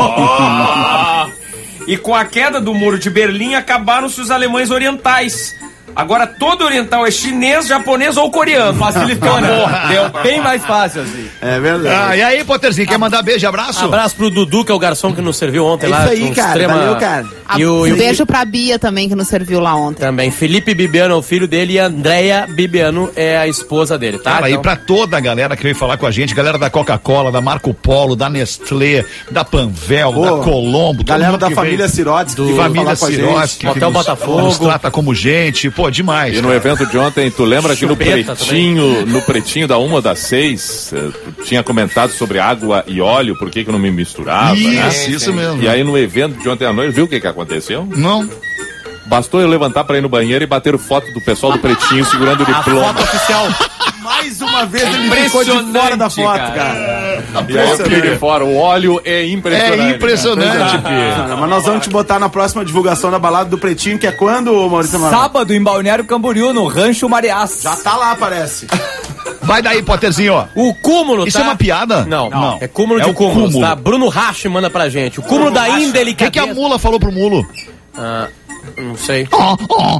E com a queda do muro de Berlim, acabaram-se os alemães orientais. Agora todo oriental é chinês, japonês ou coreano. Facilitou, né? Deu bem mais fácil, assim. É verdade. Ah, e aí, Potterzinho, quer mandar beijo e abraço? Abraço pro Dudu, que é o garçom que nos serviu ontem É lá. isso aí, com cara. extrema- Valeu, cara. E o, Um e o- beijo pra Bia também, que nos serviu lá ontem. Também. Felipe Bibiano é o filho dele e a Andréia Bibiano é a esposa dele, tá? Cara, e Então- pra toda a galera que veio falar com a gente, galera da Coca-Cola, da Marco Polo, da Nestlé, da Panvel, Pô, da Colombo, todo Galera mundo da que família veio. Sirotes, que Do veio família falar com a gente. Sirotsky, que Hotel nos, Botafogo. nos trata como gente, pô, demais. E no cara. evento de ontem, tu lembra que no Chupeta pretinho, no pretinho da uma das seis, eh, tu tinha comentado sobre água e óleo, por que que eu não me misturava, né? Isso, isso mesmo. E aí no evento de ontem à noite, viu o que que aconteceu? Não. Bastou eu levantar pra ir no banheiro e bater foto do pessoal do pretinho segurando o diploma. Foto oficial. Mais uma vez ele ficou de fora da foto, cara. cara. E aí eu fiquei de fora. O óleo é impressionante. É impressionante, Pi. Ah, mas nós vamos te botar na próxima divulgação da balada do Pretinho, que é quando, Maurício Amaral? Sábado em Balneário Camboriú, no Rancho Mariás. Já tá lá, parece. Vai daí, Potterzinho, ó. O cúmulo, Isso tá? é uma piada? Não, Não. é cúmulo É de o cúmulos, cúmulo. tá? Bruno Rasch manda pra gente. O cúmulo da O que, que indelicadeza. a mula falou pro mulo? Ah, não sei. Ó, ó.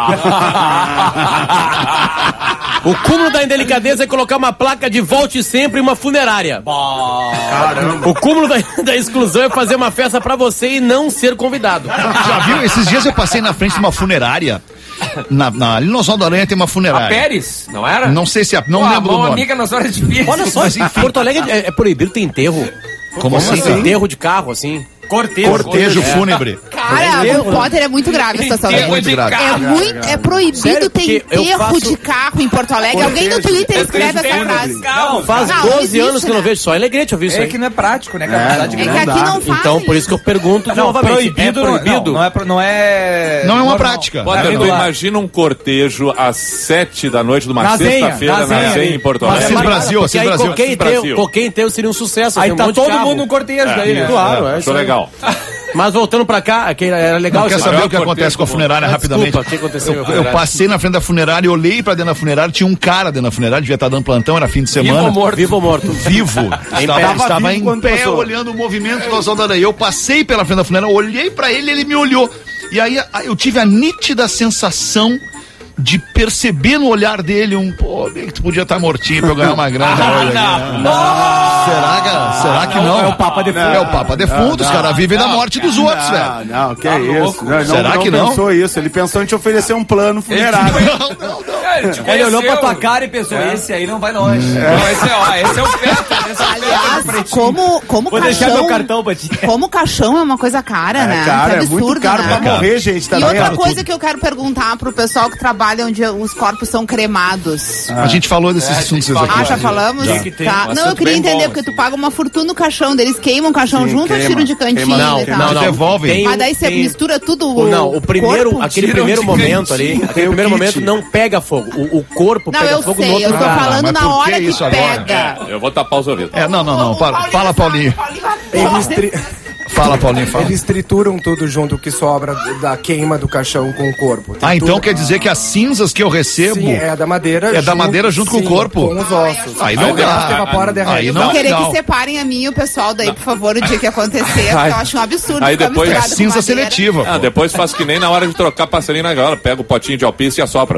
O cúmulo da indelicadeza é colocar uma placa de volte sempre em uma funerária. Caramba. O cúmulo da, da exclusão é fazer uma festa pra você e não ser convidado. Já viu? Esses dias eu passei na frente de uma funerária. Na, na, ali no Oswaldo da Aranha tem uma A funerária. Pérez, não era? Não sei se é. Não Pô, lembro a do mão nome. amiga nas horas difíceis. Olha só, Porto Alegre é, é proibido ter enterro. Como assim? Enterro de carro, assim. Cortejo. Cortejo fúnebre. Cara, o Potter é muito grave a situação. Enterro muito de grave. carro. É, muito, é proibido Sério? ter Porque eu enterro faço- de carro em Porto Alegre. Alguém no Twitter escreve essa Enterro de frase. carro. Faz Não, não doze existe, anos que eu não né? vejo, só em Alegrete eu vi isso É aí. que não é prático, né? cara? É, É, de É que grana. aqui dá. não faz. Então, por isso que eu pergunto de Não, novamente. proibido, é proibido? Não, não é, pro- não é. Não é uma normal. prática. Potter, É tu regular. imagina um cortejo às sete da noite de uma Na Zenha, sexta-feira na na Zenha Zenha ali. em Porto Mas Alegre. Assis Brasil, Porque Assis aí Brasil. qualquer Assis enterro, Brasil. qualquer enterro seria um sucesso. Aí assim, um tá monte de todo carro. mundo no cortejo daí, né? Claro, é isso Achou aí. legal. Mas voltando pra cá, que era legal. Não, quer isso. saber maior o que acontece cortejo com a do funerária Ah, rapidamente? desculpa, o que aconteceu com a Eu, eu funerária? passei na frente da funerária e olhei pra dentro da funerária, tinha um cara dentro da funerária, devia estar dando plantão, era fim de semana. Vivo ou morto? Vivo ou morto? Vivo. Estava, pé. estava Tava em vivo quando pé, passou. olhando o movimento do Oswaldo Aranha. Eu passei pela frente da funerária, olhei pra ele, ele me olhou. E aí a- eu tive a nítida sensação de perceber no olhar dele um, pô, bem que tu podia estar mortinho pra eu ganhar uma grana. hoje aqui, né? Será que, será que não? É o Papa Defunto. É o Papa Defunto, os caras vivem da morte dos outros, velho. Não, não, que Tá é isso. louco. Não, Será não, que não não? pensou isso. Ele pensou em te oferecer um plano funerário. Não, não, não. É, ele te Ele olhou pra conheceu. tua cara e pensou, esse aí não vai longe. Não, esse é, ó, esse é o Peter, esse é o Peter do Aliás, Pretinho. como, como Vou caixão... deixar meu cartão pra ti. Como caixão é uma coisa cara, né? É, cara, Que é muito absurdo, caro né? pra morrer, gente. E Também. outra caro coisa tudo. que eu quero perguntar pro pessoal que trabalha onde os corpos são cremados. A gente falou desses assuntos falou. aqui. Ah, já falamos? Tinha que ter Tá. um Não, eu assunto queria bem entender, bom, porque tu paga uma fortuna no caixão deles, queimam o caixão Sim, junto queima. ou tiram de cantinho Queima. Não, e tal? não, não. Devolvem. Tem Mas um- daí você tem- mistura tudo O, não, o primeiro, corpo? aquele tiram primeiro de momento ali, cantinho. aquele Tem o primeiro kit. momento não pega fogo. O, o corpo Não, pega eu fogo no sei, outro eu tô lugar. falando mas na por que hora que isso agora? pega. Eu vou tapar os ouvidos. É, não, não, não. Para, fala, Paulinho. Eles tri- Fala, Fala, Paulinho, fala. Eles trituram tudo junto que sobra da queima do caixão com o corpo. Ah, então Tritura- quer dizer que as cinzas que eu recebo Sim, é da madeira. é da madeira junto com o sim, corpo? Com os ossos. Aí não o resto dá. evapora, derrete. Aí Eu não vou é querer legal. que separem a mim e o pessoal daí, por favor, o dia que acontecer, porque eu acho um absurdo. Aí ficar depois É misturado com cinza madeira. seletiva. Ah, pô. depois faz que nem na hora de trocar passarinho na gaiola. Pega o potinho de alpice e assopra.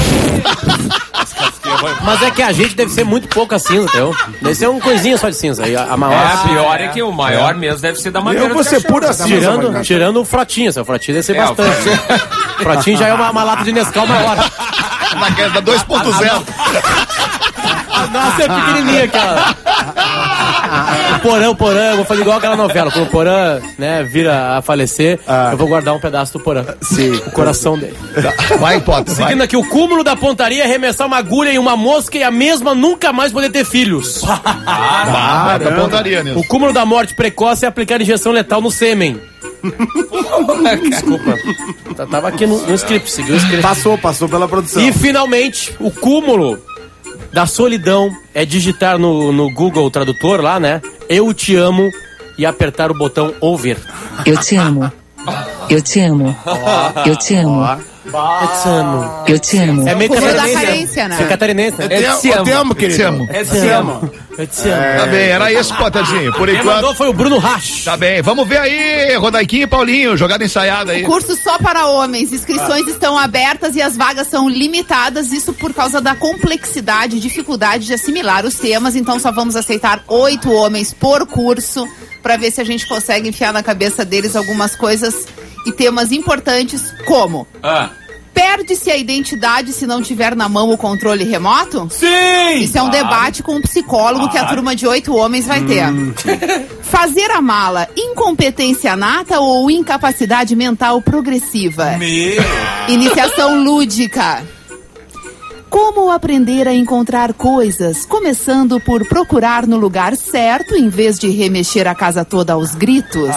Mas é que a gente deve ser muito pouca cinza, entendeu? Deve ser uma coisinha só de cinza. E a, a maior. É, pior é que o maior mesmo deve ser da madeira Eu do vou ser cachorro. pura cinza. Tirando, tirando o Frotinha, seu Frotinha deve ser É, o bastante. Frotinha já é uma, uma lata de Nescau maior. Na dois ponto zero. A nossa é pequenininha aquela. O Porã, o Porã, eu vou fazer igual aquela novela. Quando o Porã, né, vira a falecer, eu vou guardar um pedaço do Porã. Sim. O coração dele. Vai, hipótese. vai. Seguindo aqui, o cúmulo da pontaria é arremessar uma agulha em uma mosca e a mesma nunca mais poder ter filhos. Ah, da pontaria nisso. O cúmulo da morte precoce é aplicar injeção letal no sêmen. Desculpa. Tá- Tava aqui no, no script, seguiu o script. Passou, passou pela produção. E finalmente, o cúmulo da solidão é digitar no, no Google Tradutor lá, né? Eu te amo e apertar o botão ouvir. Eu te amo. Eu te amo. Eu te amo. Eu te amo. Eu te amo. É meio Cúmulo da catarinense. carência, né? É catarinense, né? Eu te amo, te amo, querido. Te amo. Eu te amo. Eu te amo. Tá bem, era isso, Potadinho. Por Quem enquanto. mandou foi o Bruno Rasch. Tá bem, vamos ver aí, Rodaiquinho e Paulinho, jogada ensaiada aí. Curso só para homens. Inscrições estão abertas e as vagas são limitadas. Isso por causa da complexidade e dificuldade de assimilar os temas. Então só vamos aceitar oito homens por curso para ver se a gente consegue enfiar na cabeça deles algumas coisas e temas importantes como... Ah. Perde-se a identidade se não tiver na mão o controle remoto? Sim! Isso é um debate com um psicólogo que a turma de oito homens vai ter. Fazer a mala, incompetência nata ou incapacidade mental progressiva? Meu! Iniciação lúdica. Como aprender a encontrar coisas, começando por procurar no lugar certo em vez de remexer a casa toda aos gritos?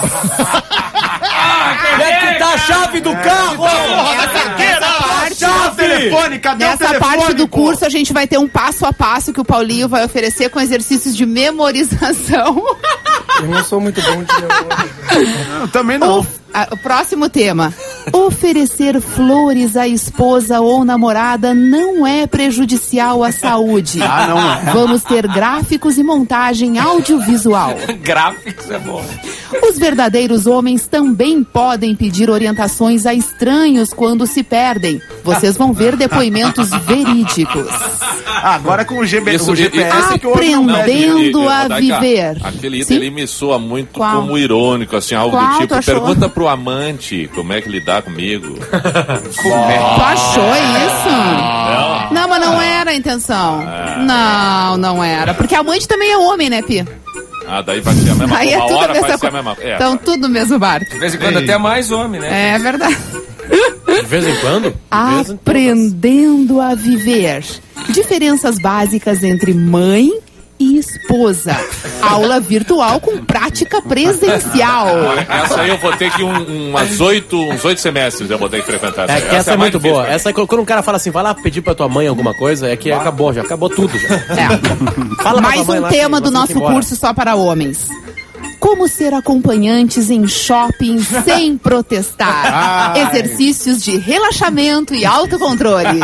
Onde é que tá a chave do carro? Essa, essa parte, Chave! Telefone, cadê o nessa telefone, parte do pô? curso a gente vai ter um passo a passo que o Paulinho vai oferecer com exercícios de memorização. Eu não sou muito bom de memória. Não, também não. O, a- o próximo tema. Oferecer flores à esposa ou namorada não é prejudicial à saúde. Ah, não é. Vamos ter gráficos e montagem audiovisual. Gráficos é bom. Os verdadeiros homens também podem pedir orientações a estranhos quando se perdem. Vocês vão ver depoimentos verídicos. Ah, agora com o, G B, Isso, o G P S esse- que o homem não Aprendendo. pede. Aprendendo a Rodaica, viver. Aquele item Sim? ali me soa muito Qual? como irônico, assim, algo Qual do tu tipo, achou? pergunta pro amante como é que lidar comigo. Tu achou isso? Não, mas não era a intenção. Não, não era. Porque a amante também é homem, né, Pi? Ah, daí vai ser a mesma Aí coisa. é Uma tudo a hora mesma vai ser a coisa. mesma é, Então, tudo no mesmo barco. De vez em quando até mais homem, né? É verdade. De vez em quando? De vez em Aprendendo a viver. Diferenças básicas entre mãe e esposa. Aula virtual com prática presencial. Essa aí eu vou ter que um, umas oito, uns oito semestres eu vou ter que frequentar. É que essa é a mais muito difícil boa. pra mim. Essa é quando um cara fala assim, vai lá pedir pra tua mãe alguma coisa, é que acabou já, acabou tudo já. É. Fala pra Mais tua mãe um lá tema que do você tem nosso que ir embora. curso só para homens. Como ser acompanhantes em shopping sem protestar. Exercícios de relaxamento e autocontrole.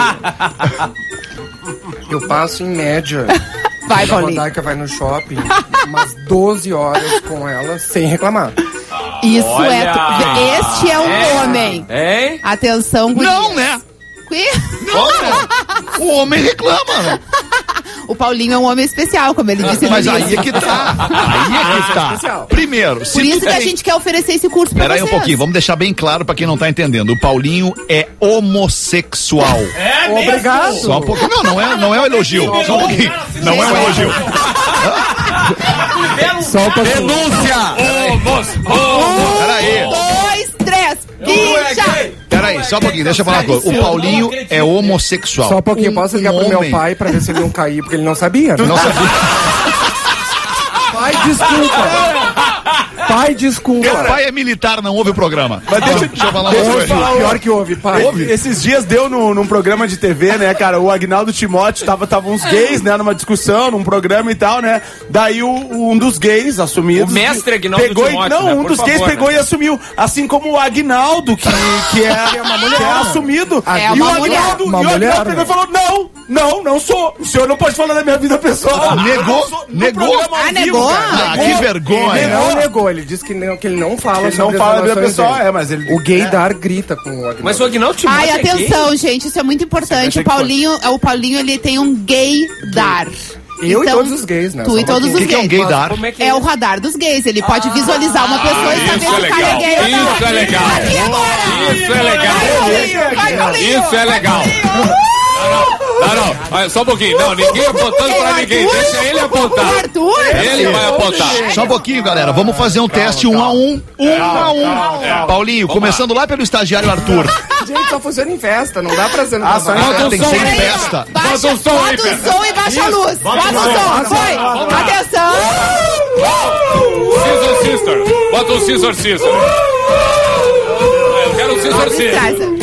Eu passo em média. Vai, A Paulinho. Rodaica vai no shopping umas doze horas com ela sem reclamar. Isso Olha! é. tu- Este é um É. homem. Hein? Atenção, gurias. Não, né? Que? O homem reclama, né? O Paulinho é um homem especial, como ele disse no Mas aí início. é que tá. Aí é que tá. especial. Primeiro, se Por isso tu que a tem- gente quer oferecer esse curso pra Pera aí vocês. um pouquinho, vamos deixar bem claro pra quem não tá entendendo. O Paulinho é homossexual. É Obrigado. Só um pouquinho. Não, não é, não é um elogio. Só um pouquinho. Não é um elogio. Só um pouquinho. Pera aí. Um, dois, três. Guincha! Pera aí, só um pouquinho, deixa eu falar uma coisa. O Paulinho é homossexual. Só um pouquinho, posso ligar pro meu homem. pai pra ver se ele não cair, porque ele não sabia. Né? Não sabia. Pai, desculpa. Pai, desculpa. Meu pai é militar, não ouve o programa. Mas deixa, deixa eu falar uma deixa eu coisa. falar, Pior que houve, pai. Houve. Esses dias deu no, num programa de T V, né, cara? O Agnaldo Timóteo tava, tava uns gays, né, numa discussão, num programa e tal, né? Daí o, um dos gays assumidos. O mestre Agnaldo pegou Timóteo, e, Não, né, um por dos gays favor, pegou né? e assumiu. Assim como o Agnaldo, que, que, é, que é assumido. É e o uma mulher. Agnaldo, Uma e o mulher, Agnaldo pegou né? e falou: não, não, não sou. O senhor não pode falar da minha vida pessoal. Negou, Eu não sou- no negou. programa ao Ah, vivo, negou? cara. Ah, que vergonha. Ele não negou, ele disse que, não, que ele não fala Ele sobre não fala da as vida relações pessoal, dele. é, mas ele. O gay é. dar grita com o Agnaldo. Mas o Agnaldo Timóteo Ai, é gay? atenção, gente, isso é muito importante. O Paulinho, o Paulinho, ele tem um gay dar. Eu Então, e todos os gays, né? Tu Só e um todos os pouquinho. O que, que é um gays. gay dar? Como é que É o radar dos gays. Ele pode visualizar uma pessoa e saber isso se é o cara é legal. gay ou não. Isso é legal. Aqui agora! Isso é legal. Vai, Paulinho! Vai, Paulinho! Isso é legal. Não, não, olha, só um pouquinho. Não, ninguém apontando pra ninguém. Deixa ele apontar. O Arthur? Ele vai apontar. Só um pouquinho, galera. Vamos fazer um teste um a um. Um a um. Paulinho, começando lá pelo estagiário Arthur. Gente, só funciona em festa, não dá pra ser no Ah, só em trabalho. Ah, tem que ser em festa. Baixa, Bota o som aí, bota o Pedro. som e baixa a luz. Bota o som, foi. Atenção. Scissor Sister. Bota o Scissor Sister. Eu quero o Scissor Sister. Ai,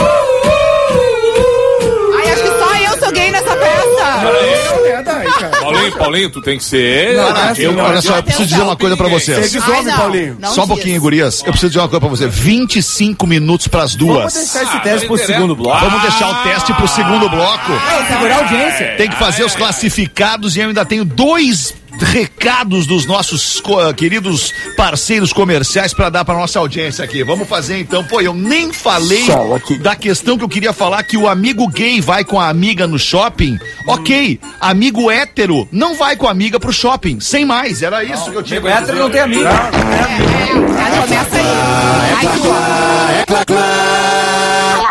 acho que só eu sou gay nessa festa. É, daí, cara. Paulinho, Paulinho, tu tem que ser. Não, não é assim, Eu, não. olha só, eu preciso dizer uma coisa pra vocês. Você desome, Ai, não, Paulinho. não Só um diz. pouquinho, gurias. Eu preciso dizer uma coisa pra você. vinte e cinco minutos pras Vamos duas. deixar esse Ah, teste não pro interessa. segundo bloco. Vamos deixar o teste pro segundo bloco. Segurar a audiência. Tem que fazer os classificados e eu ainda tenho dois recados dos nossos co- queridos parceiros comerciais pra dar pra nossa audiência aqui. Vamos fazer então. Pô, eu nem falei da questão que eu queria falar, que o amigo gay vai com a amiga no shopping. Ok, amigo hétero não vai com a amiga pro shopping. Sem mais, era isso que eu tinha. O hétero não tem amigo. É, já começa aí. Ai, que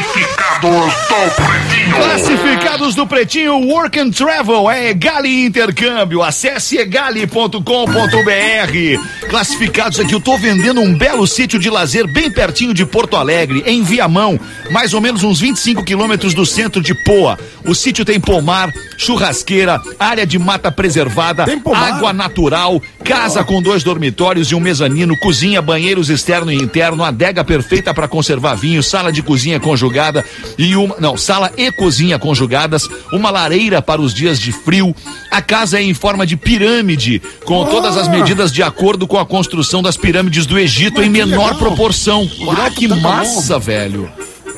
Classificados do Pretinho Work and Travel é Egali Intercâmbio. Acesse egali ponto com ponto br. Classificados aqui, eu tô vendendo um belo sítio de lazer bem pertinho de Porto Alegre, em Viamão, mais ou menos uns vinte e cinco quilômetros do centro de Poa. O sítio tem pomar, churrasqueira, área de mata preservada, água natural, casa com dois dormitórios e um mezanino, cozinha, banheiros externo e interno, adega perfeita para conservar vinho, sala de cozinha conjugada e uma, não, sala e cozinha conjugadas, uma lareira para os dias de frio. A casa é em forma de pirâmide, com todas as medidas de acordo com a construção das pirâmides do Egito em menor proporção. Ah, que massa, velho.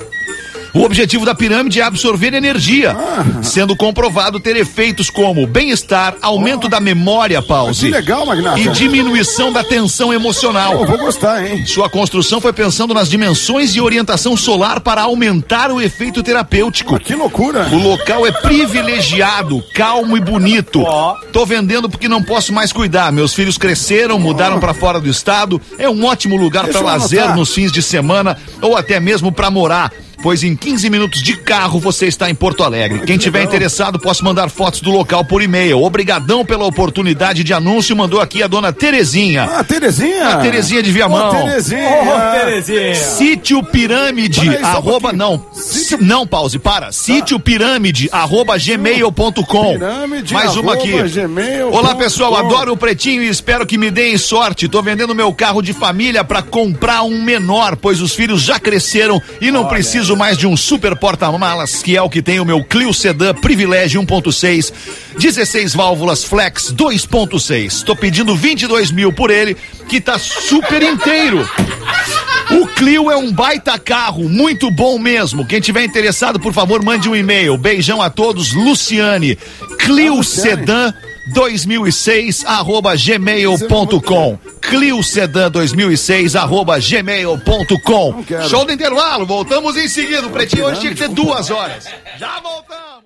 O objetivo da pirâmide é absorver energia, sendo comprovado ter efeitos como bem-estar, aumento da memória, pause, Que legal, Magnata. e diminuição da tensão emocional. Eu vou gostar, hein? Sua construção foi pensando nas dimensões e orientação solar para aumentar o efeito terapêutico. Que loucura. O local é privilegiado, calmo e bonito. Tô vendendo porque não posso mais cuidar. Meus filhos cresceram, mudaram para fora do estado. É um ótimo lugar Deixa para eu lazer anotar. nos fins de semana ou até mesmo para morar. Pois em quinze minutos de carro você está em Porto Alegre. Quem tiver interessado, posso mandar fotos do local por e-mail. Obrigadão pela oportunidade de anúncio. Mandou aqui a dona Terezinha. Ah, Terezinha. A Terezinha de Viamão. Ô, Terezinha. Terezinha. Sítio Pirâmide, Peraí, só um arroba, não, Sítio- não, pause, para, Sítio Pirâmide, arroba gmail ponto com. Pirâmide, Mais uma aqui. arroba gmail Olá, ponto pessoal, com. adoro o Pretinho e espero que me deem sorte. Tô vendendo meu carro de família pra comprar um menor, pois os filhos já cresceram e não preciso mais de um super porta-malas, que é o que tem o meu Clio Sedan Privilégio um ponto seis, dezesseis válvulas Flex dois ponto seis. Tô pedindo vinte e dois mil por ele, que tá super inteiro. O Clio é um baita carro, muito bom mesmo. Quem tiver interessado, por favor, mande um e-mail. Beijão a todos, Luciane. Clio Sedan dois mil e seis arroba gmail ponto com. Clio Sedan dois mil e seis arroba gmail ponto com. Show do intervalo, voltamos em seguida. O Pretinho hoje tinha que ter duas horas. Já voltamos.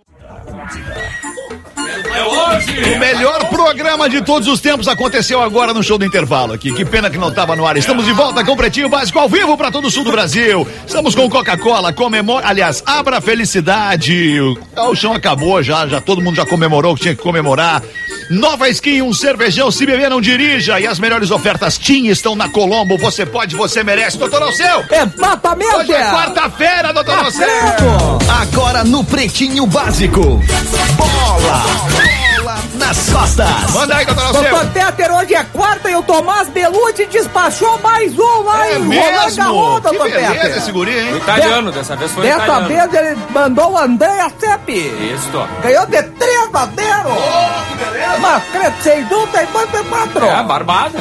O melhor programa de todos os tempos aconteceu agora no Show do Intervalo aqui. Que pena que não estava no ar. Estamos de volta com o Pretinho Básico ao vivo para todo o sul do Brasil. Estamos com Coca-Cola, comemora, aliás, abra a felicidade. O, o chão acabou já, já todo mundo já comemorou o que tinha que comemorar. Nova Skin, um cervejão, se beber não dirija. E as melhores ofertas Tim estão na Colombo. Você pode, você merece. Doutor Alceu, Exatamente. hoje é quarta-feira, doutor Alceu. Agora no Pretinho Básico. Bola! Bola na nas costas. Manda aí, doutor Alceu. Doutor Peter, hoje é quarta e o Tomás Belucci despachou mais um lá É em mesmo? Roland Garros, doutor Que beleza Peter. esse guri, hein? O italiano, dessa vez foi o Dessa italiano. vez ele mandou o Andrea Seppi. Isso. Ganhou de três a zero. Mas crescendo tem mais quatro. É, barbada.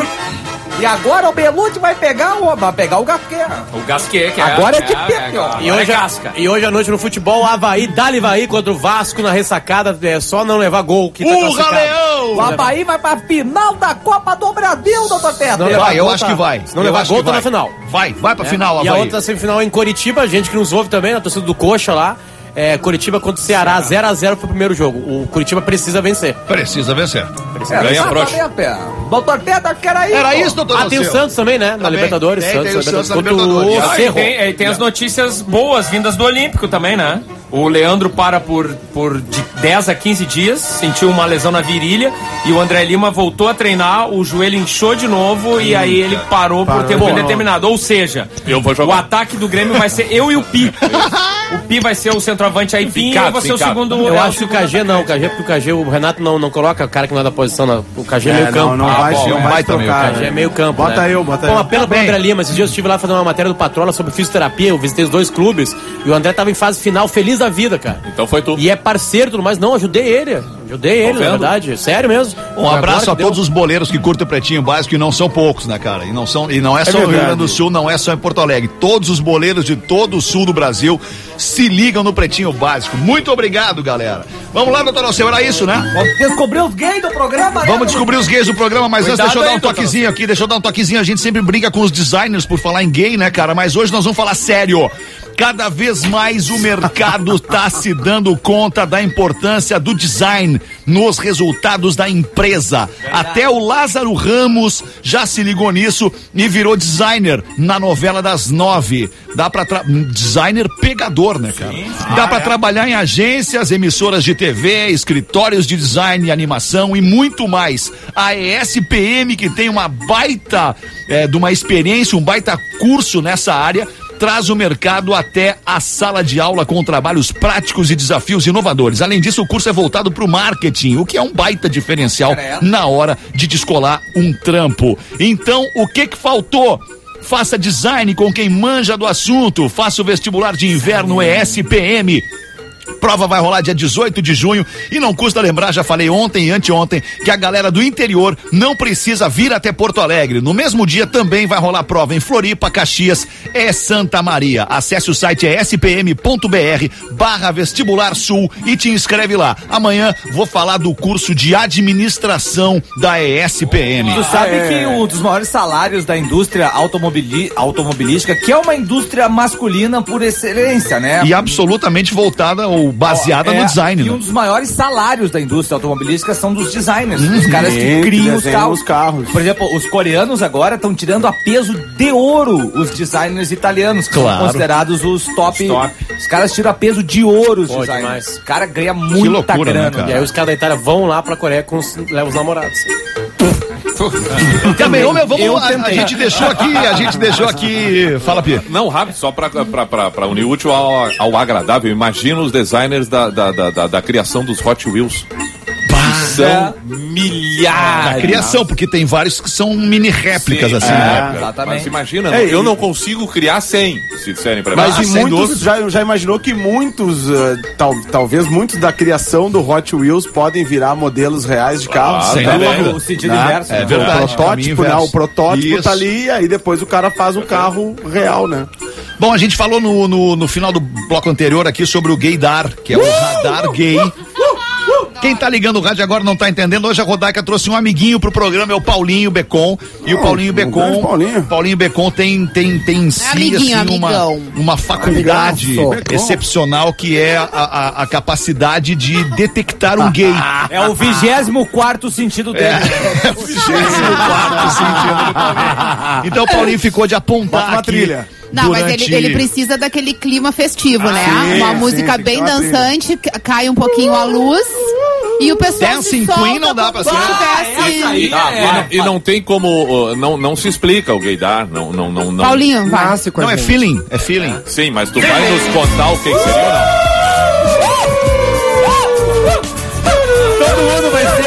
E agora o Belucci vai pegar o, vai pegar o Gasquet. O Gasquet, que é... Agora é de é, Pepe, ó. E hoje, e hoje à noite no futebol, Avaí, Dali Avaí contra o Vasco na ressacada. É só não levar gol que tá Urra, classificado. Leão! O Avaí vai pra final da Copa do Brasil, doutor Peter. Não Vai, eu gol, acho tá- que vai. Se não Eu levar acho gol, que tá vai. na final. Vai, vai pra É. final, E a Avaí. outra semifinal é em Coritiba, gente que nos ouve também, na torcida do Coxa lá. É, Coritiba contra o Ceará, zero a zero pro primeiro jogo. O Coritiba precisa vencer. Precisa vencer. É, Ganha exatamente, frouxo. Peter. Doutor Peter, que era isso. Era isso, doutor Ah, tem o Alceu? Santos também, né? Na Também. Libertadores. Tem, tem o Santos na contra o Libertadores. Ah, e Cerro. tem, e tem as notícias boas vindas do Olímpico também, né? O Leandro para por, por de dez a quinze dias, sentiu uma lesão na virilha e o André Lima voltou a treinar, o joelho inchou de novo e aí ele parou por tempo indeterminado. Ou seja, Eu vou jogar. o ataque do Grêmio vai ser eu e o Pi. O Pi vai ser o centroavante aí, Pi, e Fincado, você é o fincado. segundo... Eu é acho que o segundo K G não, o atacante. K G, porque o K G, o Renato não, não coloca o cara que não é da posição, não. O K G é meio É, campo. não, não Ah, vai, bom, não é. vai também, o O trocar. K G é meio campo, Bota né? eu, bota Pô, uma eu. pena Tá pro bem. André Lima. Esses dias eu estive lá fazendo uma matéria do Patrola sobre fisioterapia, eu visitei os dois clubes e o André tava em fase final, feliz da vida, cara. Então foi tu. E é parceiro e tudo mais. Não, ajudei ele. Ajudei ele, na vendo? verdade. Sério mesmo. Um abraço Agora a que todos deu. os boleiros que curtem o Pretinho Básico, e não são poucos, né, cara? E não, são, e não é só no Rio verdade. Grande do Sul, não é só em Porto Alegre. Todos os boleiros de todo o sul do Brasil se ligam no Pretinho Básico. Muito obrigado, galera. Vamos lá, doutor Alceu, era isso, né? Vamos descobrir os gays do programa, né? Vamos descobrir os gays do programa, mas Cuidado antes deixa eu dar um aí, doutor. toquezinho aqui, deixa eu dar um toquezinho. A gente sempre briga com os designers por falar em gay, né, cara? Mas hoje nós vamos falar sério. Cada vez mais o mercado tá se dando conta da importância do design nos resultados da empresa. Até o Lázaro Ramos já se ligou nisso e virou designer na novela das nove. Dá pra tra... designer pegador, né, cara? Dá pra trabalhar em agências, emissoras de T V, escritórios de design e animação e muito mais. A E S P M, que tem uma baita é, de uma experiência, um baita curso nessa área, traz o mercado até a sala de aula com trabalhos práticos e desafios inovadores. Além disso, o curso é voltado para o marketing, o que é um baita diferencial na hora de descolar um trampo. Então, o que que faltou? Faça design com quem manja do assunto. Faça o vestibular de inverno E S P M. Prova vai rolar dia dezoito de junho e não custa lembrar, já falei ontem e anteontem, que a galera do interior não precisa vir até Porto Alegre. No mesmo dia também vai rolar prova em Floripa, Caxias e Santa Maria. Acesse o site spm.br barra vestibular sul e te inscreve lá. Amanhã vou falar do curso de administração da E S P M. Tu sabe que um dos maiores salários da indústria automobili automobilística, que é uma indústria masculina por excelência, né? E absolutamente voltada ou baseada É, no design, E né? um dos maiores salários da indústria automobilística são dos designers, os caras que Sim, que criam os desenham carros. os carros. Por exemplo, os coreanos agora estão tirando a peso de ouro os designers italianos, que Claro. são considerados os top. Os top. Os caras tiram a peso de ouro os Pô, designers. demais. O cara ganha muita loucura, né, grana. cara? E aí os caras da Itália vão lá pra Coreia com os, levam os namorados. Também, ô, meu, vamos Eu lá. A, a tentei. gente deixou aqui, a gente deixou aqui. Fala, Pia. Não, rápido, só pra, pra, pra, pra unir o útil ao, ao agradável. Imagina os designers da, da, da, da, da criação dos Hot Wheels. São milhares. A criação, porque tem vários que são mini réplicas, Sim, assim, é, né? Exatamente. Mas imagina, É, eu e- não consigo criar cem, se disserem pra mim. Mas Ah, e sem muitos, dúvida. já, já imaginou que muitos, eh, tal, talvez muitos da criação do Hot Wheels podem virar modelos reais de carros? Ah, sem Né? dúvida. O sentido Né? inverso. É né? verdade. O caminho protótipo, né? inverso. O protótipo Isso. tá ali, aí depois o cara faz o carro real, né? Bom, a gente falou no, no, no final do bloco anterior aqui sobre o Gaydar, que é o radar gay. Quem tá ligando o rádio agora não tá entendendo. Hoje a Rodaica trouxe um amiguinho pro programa, é o Paulinho Becon. E o Oh, Paulinho um Becon. grande Paulinho. Paulinho Becon tem, tem, tem em si, Amiguinho, assim, uma, amigão. uma faculdade Amigaço. excepcional que é a, a, a capacidade de detectar um gay. É o vigésimo quarto sentido dele. É o vigésimo quarto sentido do Paulinho. Então o Paulinho ficou de apontar Bota uma aqui trilha. Não, mas durante- ele, ele precisa daquele clima festivo, né? sim, Uma sim, música tem que bem ter uma dançante, c- cai um pouquinho a luz e o pessoal Dancing se solta Queen não dá pra como ser. se Ah, tivesse... essa aí Tá, é- e, não, e não tem como. uh, Não, não se explica o gaydar. Não, não, não, não. Paulinho, vai. Nasce com Não, a é gente. feeling, é feeling. Sim, mas tu vai nos contar o que, que seria ou não? Todo mundo vai ser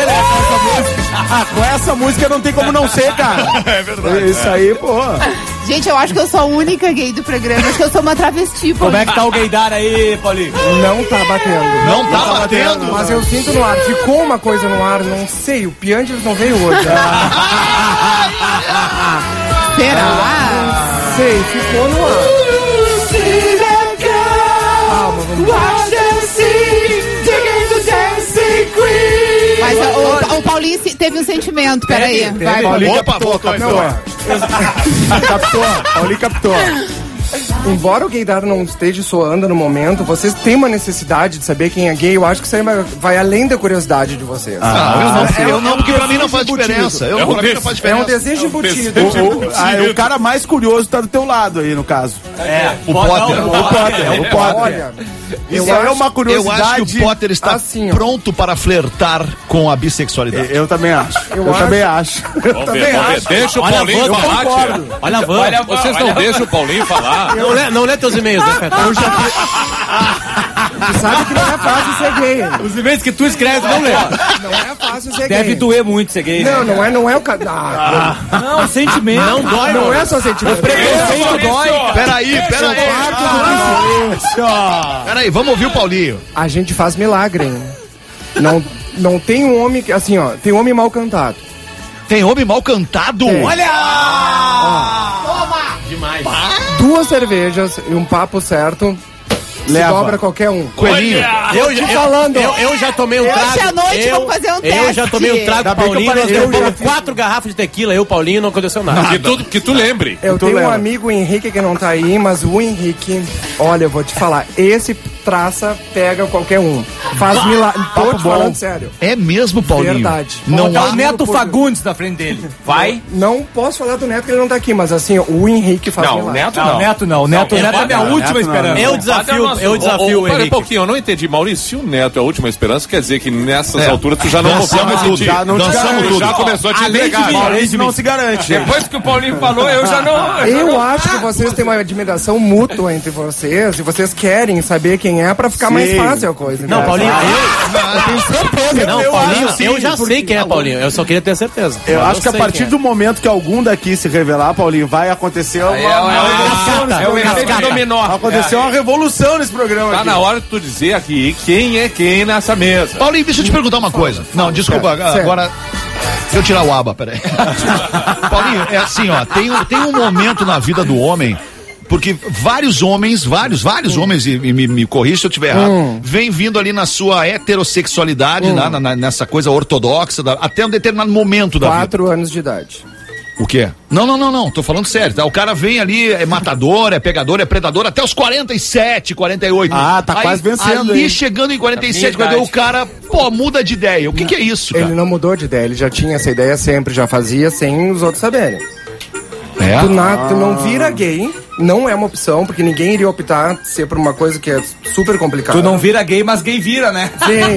Ah, com essa música não tem como não ser, cara. É verdade. Isso aí, pô. Gente, eu acho que eu sou a única gay do programa. Acho que eu sou uma travesti. Como é que tá o gaydar aí, Paulinho? Não tá batendo. Não tá batendo? Mas eu sinto no ar. Ficou uma coisa no ar, não sei. O Pianges não veio hoje. Será? Não sei, ficou no ar. Calma, vamos lá. Mas o, o Paulinho se- teve um sentimento, peraí. Teve, Vai, teve. Paulinho. Opa, voltou. Não é. Captou, Paulinho captou. Embora o gaydar não esteja soando no momento, vocês têm uma necessidade de saber quem é gay. Eu acho que isso aí vai, vai além da curiosidade de vocês. Ah, eu não, eu não, porque pra mim não faz desejo diferença. Eu, É um pra mim não faz É diferença. um desejo embutido. O, o- ah, o cara mais curioso tá do teu lado aí, no caso. É, O Potter. não, O Potter, o Potter. Olha, Isso eu é acho- uma Eu curiosidade. acho que o Potter está assim, ó. pronto para flertar com a bissexualidade. Eu também acho. Eu, Eu acho- também acho. Vamos ver, vamos ver. Deixa o Olha a Paulinho van, falar, concordo. tia. Olha a van. Olha a van. Vocês não deixam o Paulinho falar. Não lê, não lê teus e-mails, né, Feta? Eu já Tu sabe que não é fácil ser gay. Os e-mails que tu escreve, não lê. Não é fácil ser Deve gay. doer muito ser gay, né? Não, não é, não é o cara. Ah, Não, sentimento. Não dói, não é só sentimento. Preconceito dói. Peraí, peraí. Peraí, vamos ouvir o Paulinho. A gente faz milagre, hein? Não, não tem um homem que, assim, ó, tem homem mal cantado. Tem homem mal cantado? Tem. Olha! Demais. Duas cervejas e um papo certo. Se Leva. dobra qualquer um. Coelhinho. Eu, já- eu, falando. eu, eu já tomei um Hoje trago. à noite eu, vamos fazer um Eu teste. já tomei um trago Ainda com o bem que eu Paulinho, nós falei, eu derrubamos já- quatro garrafas de tequila, eu, Paulinho, não aconteceu nada. Que tu, que tu lembre. Eu Tu tenho um lembra? amigo, o Henrique, que não tá aí, mas o Henrique, olha, eu vou te falar, esse traça pega qualquer um. Faz milagre. Tô te falando sério. É mesmo, Paulinho? Verdade. Não Tá há... o Neto Fagundes na frente dele. Vai? Não posso falar do Neto, que ele não tá aqui, mas assim, ó, o Henrique faz Não, o milagre. Neto Não, não. Neto não. O Neto, Não, Neto é minha não, última Neto não. esperança. Eu desafio, eu desafio Ô, o ô, Pera um Henrique. pouquinho, eu não entendi. Maurício, se o Neto é a última esperança, quer dizer que nessas É. alturas tu já não confia mais em tudo. ti. Já não te Dançamos garante. tudo. Já começou a te Além de entregar. mim, Maurício não se garante. Depois que o Paulinho falou, eu já não. Eu acho que vocês têm uma admiração mútua entre vocês e vocês querem saber quem é pra ficar Sim. mais fácil a coisa. Não, né? Paulinho, eu, eu tenho certeza. Não, eu Paulinho, acho sim, eu já porque- sei quem é Paulinho. Eu só queria ter certeza. Eu acho que a sei partir quem é. do momento que algum daqui se revelar, Paulinho, vai acontecer uma, É, é, é, uma revolução nesse é o programa. efeito dominó. Vai acontecer uma revolução nesse programa Tá aqui. na hora de tu dizer aqui quem é quem nessa mesa. Paulinho, deixa eu te perguntar uma coisa. Não, desculpa, Sério. agora... Deixa eu tirar o aba, peraí. Paulinho, é assim, ó, tem um, tem um momento na vida do homem, porque vários homens, vários, vários homens, e, e me, me corrija se eu estiver errado, Hum. vem vindo ali na sua heterossexualidade, na, na- nessa coisa ortodoxa, da- até um determinado momento da vida. Quatro anos de idade. O quê? Não, não, não, não, tô falando sério, tá? O cara vem ali, é matador, é pegador, é predador, até os quarenta e sete, quarenta e oito. Ah, tá Aí, quase vencendo, Ali hein? chegando em quarenta e sete, minha quarenta e oito, o idade. cara, pô, muda de ideia. O que que é isso, cara? Ele não mudou de ideia, ele já tinha essa ideia sempre, já fazia sem os outros saberem. É? Tu, na- tu não vira gay, não é uma opção, porque ninguém iria optar ser por uma coisa que é super complicada. Tu não vira gay, mas gay vira, né? Sim.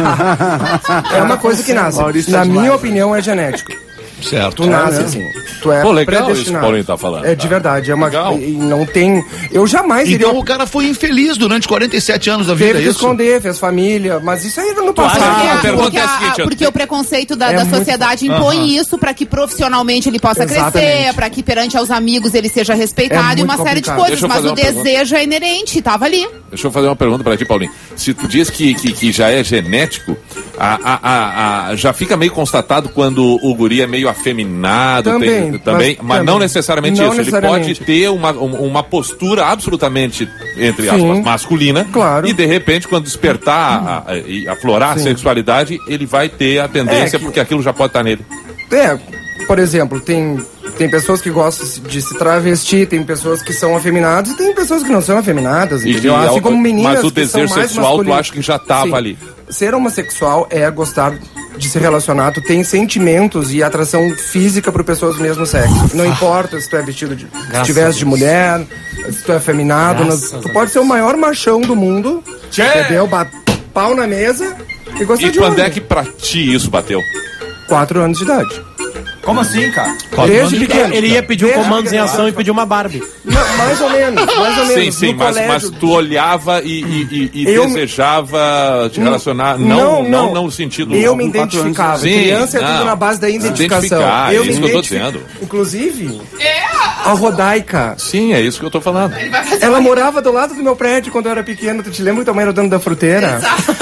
É uma coisa que nasce. Maurício tá Na demais, minha né? opinião, é genético. Certo. Tu nasce assim. Tu é Pô, legal isso que o predestinado. Paulinho tá falando. É de verdade. É uma, Legal. e não tem. Eu jamais iria. Então o cara foi infeliz durante quarenta e sete anos da vida, Teve é que isso? esconder, fez família, mas isso aí era no acha passado. que a pergunta porque, é a a- seguinte, eu porque tenho- o preconceito da, É da muito- sociedade impõe isso pra que profissionalmente ele possa crescer, Exatamente. pra que perante aos amigos ele seja respeitado É e uma muito série de complicado. coisas. Deixa eu Mas fazer o uma pergunta. desejo é inerente, tava ali. Deixa eu fazer uma pergunta pra ti, Paulinho. Se tu diz que, que, que já é genético, a, a, a, a- já fica meio constatado quando o guri é meio afeminado, Também, tem- também, mas mas, não também. necessariamente Não isso. necessariamente. Ele pode ter uma, um- uma postura absolutamente, entre Sim. aspas, masculina. Claro. E de repente, quando despertar a- a- e aflorar a Sim. sexualidade, ele vai ter a tendência, É que- porque aquilo já pode estar nele. É, por exemplo, tem, tem pessoas que gostam de se travestir, tem pessoas que são afeminadas e tem pessoas que não são afeminadas, E entendeu? que- Assim como meninas mas o que são desejo mais sexual, tu masculinas. acha que já tava Sim. ali. Ser homossexual é gostar de se relacionar, tu tem sentimentos e atração física por pessoas do mesmo sexo. Não importa se tu é vestido de. Se tu és de mulher, se tu é afeminado, Graças não- a tu pode ser o maior machão do mundo, entendeu? Ba- Pau na mesa e gostar E de quando homem. é que pra ti isso bateu? Quatro anos de idade. Como assim, cara? Desde pequeno. Ele ia pedir um Desde comandos em pequeno. ação e pedir uma Barbie. Não, mais ou menos, mais ou menos. Sim, sim, No mas, colégio- mas tu olhava e, e, e, e Eu- desejava te relacionar, não, Não, não, não. não no sentido... Eu me com quatro anos. identificava. Sim, Criança é tudo não. na base da identificação. Identificar, eu é me isso que eu tô identifico. dizendo. Inclusive, a Rodaica, Sim, é isso que eu tô falando. ela morava do lado do meu prédio quando eu era pequeno. Tu te lembra que tua mãe era dona da fruteira?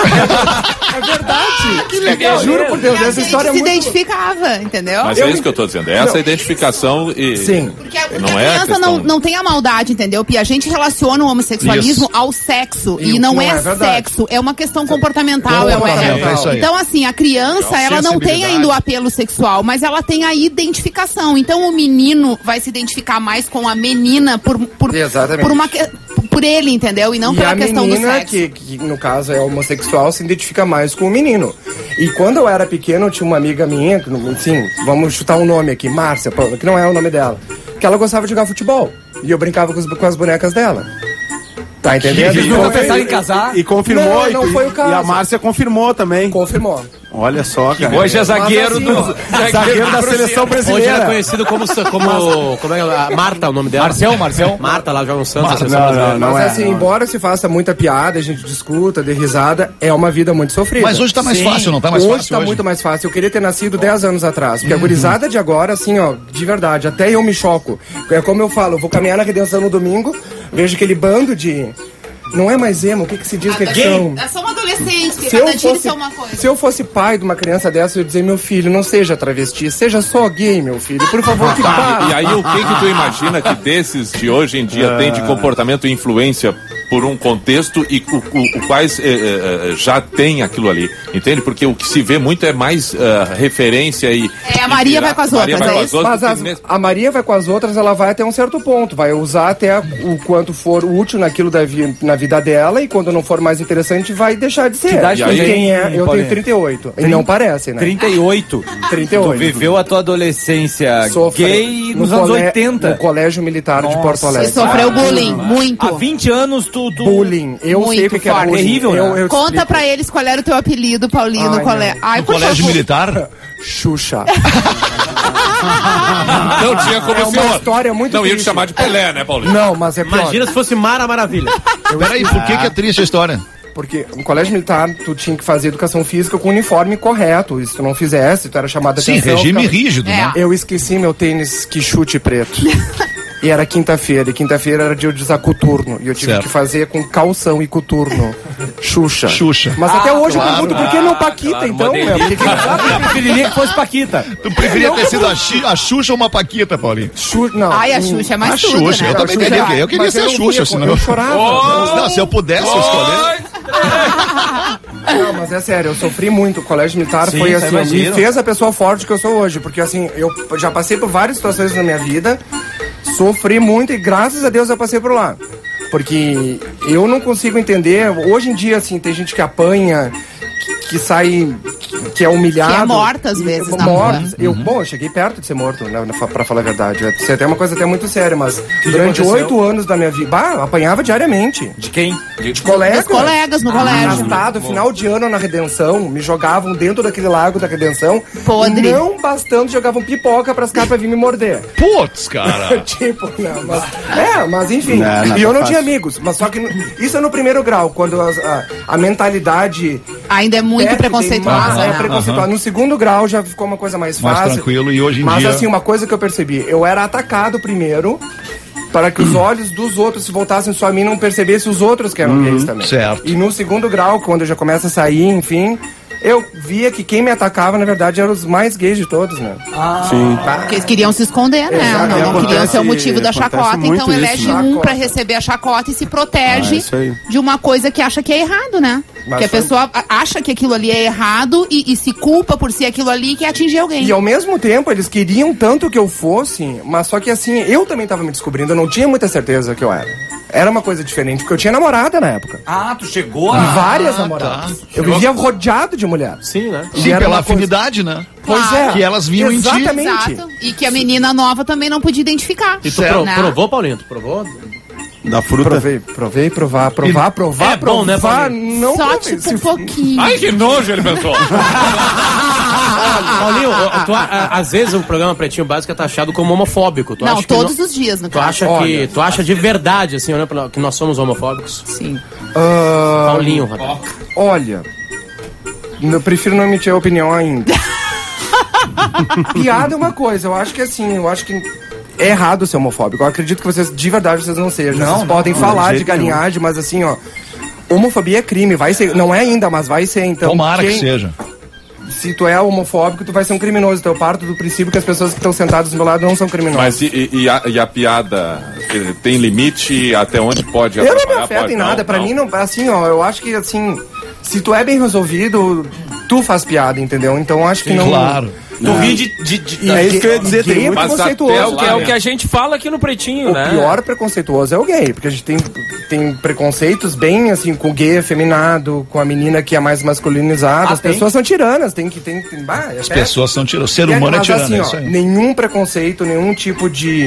É verdade. Que legal. Juro por Deus, E a essa gente história é se muito... identificava, entendeu? Mas Eu é isso me- que eu tô dizendo, é essa Não. identificação e... Sim. Porque, porque Não a é a criança questão- não, não tem a maldade, entendeu? Porque a gente relaciona o homossexualismo Isso. ao sexo. E E o não, que não é, é verdade. sexo, é uma questão comportamental. É, uma- Comportamental, é isso aí. Então, assim, a criança, ela não tem ainda o apelo sexual, mas ela tem a identificação. Então, o menino vai se identificar mais com a menina por, por, Exatamente. por, uma, que- por ele, entendeu? E não E pela a questão do menina, sexo. que, que no caso é homossexual, se identifica mais com o menino. E quando eu era pequeno, eu tinha uma amiga minha, que, não- sim, vamos chutar um nome aqui, Márcia, pô, que não é o nome dela, que ela gostava de jogar futebol. E eu brincava com, os- com as bonecas dela. Tá entendendo? Vocês E nunca confir- pensaram em casar? E confirmou. Não, e, não tu- foi o caso. E a Márcia confirmou também. Confirmou. Olha só, cara. Hoje é zagueiro assim, do. ó, Zagueiro da seleção Hoje era brasileira. conhecido como... como, como é a Marta, o nome dela? Marcel, Marcel. Marta, lá joga no Santos. a Não, seleção não, brasileira. não Mas é, assim, não é. embora se faça muita piada, a gente discuta, dê risada, é uma vida muito sofrida. Mas hoje tá mais Sim. fácil, não tá mais hoje fácil tá hoje? muito mais fácil. Eu queria ter nascido dez anos atrás. Porque a gurizada de agora, assim, ó, de verdade, até eu me choco. É como eu falo, eu vou caminhar na Redenção no domingo, vejo aquele bando de... Não é mais emo, o que que se diz que eles são? É só um adolescente, que Se eu, cada dia eles fosse, são uma coisa. se eu fosse pai de uma criança dessa, eu ia dizer, meu filho, não seja travesti, seja só gay, meu filho. Por favor, que Tá, pare. e aí o que que tu imagina que desses de hoje em dia tem de comportamento e influência por um contexto e o, o- o quais eh, eh, já tem aquilo ali, entende? Porque o que se vê muito é mais eh, referência e... É, a Maria e vai com as Maria outras, vai é com as isso? outras, Mas porque as- nesse- a Maria vai com as outras, ela vai até um certo ponto. Vai usar até o quanto for útil naquilo da vi- na vida dela e quando não for mais interessante, vai deixar de ser. Que idade E tu aí, tem, quem é? Eu Paulinho? tenho trinta e oito. E não parece, né? trinta e oito. trinta e Tu oito. viveu a tua adolescência Sofre- gay no nos anos colé- oitenta. No Colégio Militar de Nossa. Porto Alegre. Você sofreu bullying, muito. Há vinte anos tu... tu... Bullying. Eu Muito sei o que, que é forte. bullying. Terrível, né? eu, eu Conta explico. pra eles qual era o teu apelido, Paulinho, no Ai, colégio. Ai, No por colégio favor. militar? Xuxa. Não tinha como É ser uma outro. história muito Não ia te triste. chamar de Pelé, né, Paulinho? Não, mas é pior. Imagina se fosse Mara Maravilha. Peraí, por que que é triste a história? Porque no colégio militar, tu tinha que fazer educação física com o uniforme correto. E se tu não fizesse, tu era chamado a Sim, atenção. regime ficava- rígido, É. né? Eu esqueci meu tênis que chute preto. E era quinta-feira, e quinta-feira era dia de usar coturno. E eu tive Certo. que fazer com calção e coturno. Xuxa. Xuxa. Mas até hoje claro. eu pergunto, por que não Paquita, claro, então? modelito. meu? Porque que- Eu preferiria que fosse Paquita. Tu preferia ter sido a, Xi- a Xuxa ou uma Paquita, Paulinho? Xu- não. Ai, a hum, Xuxa é mais A tudo, Xuxa, né? eu também Xuxa- queria. Eu queria mas ser a não Xuxa, ia, senão. Eu chorava. Não, se eu pudesse escolher. Não, mas é sério, eu sofri muito. O colégio militar Sim, foi isso assim, eu me imagino. fez a pessoa forte que eu sou hoje. Porque assim, eu já passei por várias situações na minha vida, sofri muito e graças a Deus eu passei por lá. Porque eu não consigo entender. Hoje em dia, assim, tem gente que apanha, que, que sai, que, que é humilhado. Que é morta, às E- vezes, na Mortos. rua. Eu, bom, eu cheguei perto de ser morto, né, pra falar a verdade. Isso é até uma coisa até muito séria, mas durante aconteceu? oito anos da minha vida, bah, eu apanhava diariamente. De quem? De colegas. Dos colegas no colégio. Arrastado, final de ano na Redenção, me jogavam dentro daquele lago da Redenção. Podre. Não bastando, jogavam pipoca pras caras pra vir me morder. Putz, cara. Tipo, não, mas. É, mas enfim. Não, não e eu tá não tinha fácil. amigos. Mas só que isso é no primeiro grau, quando as- a, a mentalidade. Ainda é muito técnica e preconceituosa, massa, é né? preconceituosa. No segundo grau já ficou uma coisa mais Mais fácil. tranquilo, e hoje em mas, dia- assim, uma coisa que eu percebi, eu era atacado primeiro. Para que os olhos dos outros se voltassem só a mim, não percebesse os outros que eram gays também. certo. E no segundo grau, quando eu já começo a sair, enfim, eu via que quem me atacava, na verdade, eram os mais gays de todos, né? Sim. Porque eles queriam se esconder, né? Exato. Não, não Acontece- queriam ser o motivo da acontece chacota, muito então isso, elege né? um pra Chacota. receber a chacota e se protege Ah, isso aí. de uma coisa que acha que é errado, né? Mas que a foi- pessoa a- acha que aquilo ali é errado e, e se culpa por ser aquilo ali e quer atingir alguém. E ao mesmo tempo, eles queriam tanto que eu fosse, mas só que assim, eu também tava me descobrindo, eu não tinha muita certeza que eu era. Era uma coisa diferente, porque eu tinha namorada na época. Ah, tu chegou E a... várias namoradas. Eu vivia rodeado de mulher. Sim, né? E Sim, era pela uma coisa- afinidade, né? Pois Claro. é. Que elas vinham em ti. Exatamente. Exato. E que a menina nova também não podia identificar. E tu pro- Né? provou, Paulinho? Tu provou? Da fruta. Provei, provei, provar, provar, provar, É bom, né, provar, Paulinho? não Só provei. tipo Se- um pouquinho. Ai, que nojo, ele pensou. Paulinho, tu, a, às vezes o programa Pretinho Básico é taxado como homofóbico. Tu não, acha todos que os dias, no Tu caso. acha, que, tu acha de verdade, assim, né, que nós somos homofóbicos? Sim. Ah, Paulinho, Roberto. Olha, eu prefiro não emitir a opinião ainda. Piada é uma coisa, eu acho que assim, eu acho que é errado ser homofóbico. Eu acredito que vocês, de verdade, vocês não sejam. Não, vocês não, podem não, falar de de jeito galinhagem, mas assim, ó, homofobia é crime, vai ser, não é ainda, mas vai ser, então. Tomara quem, que seja. Se tu é homofóbico, tu vai ser um criminoso. Então eu parto do princípio que as pessoas que estão sentadas do meu lado não são criminosos. Mas e, e, a, e a piada eh, tem limite até onde pode Eu não me atrapalhar? afeta Pode? em nada, Não, pra não. mim não, assim, ó, eu acho que assim, se tu é bem resolvido, tu faz piada, entendeu? Então eu acho que não. Claro. Tu ri de, de, de- E É isso que eu ia dizer, gay tem é mas preconceituoso. até lá, que é o né? que a gente fala aqui no Pretinho, O né? pior preconceituoso é o gay, porque a gente tem, tem preconceitos bem assim, com o gay afeminado, com a menina que é mais masculinizada. Ah, As tem? pessoas são tiranas, tem que. Tem, tem, bah, é As péssimo. pessoas são tirando. O ser E é- humano é mas tirano, assim, é ó, isso aí. nenhum preconceito, nenhum tipo de,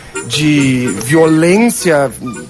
de violência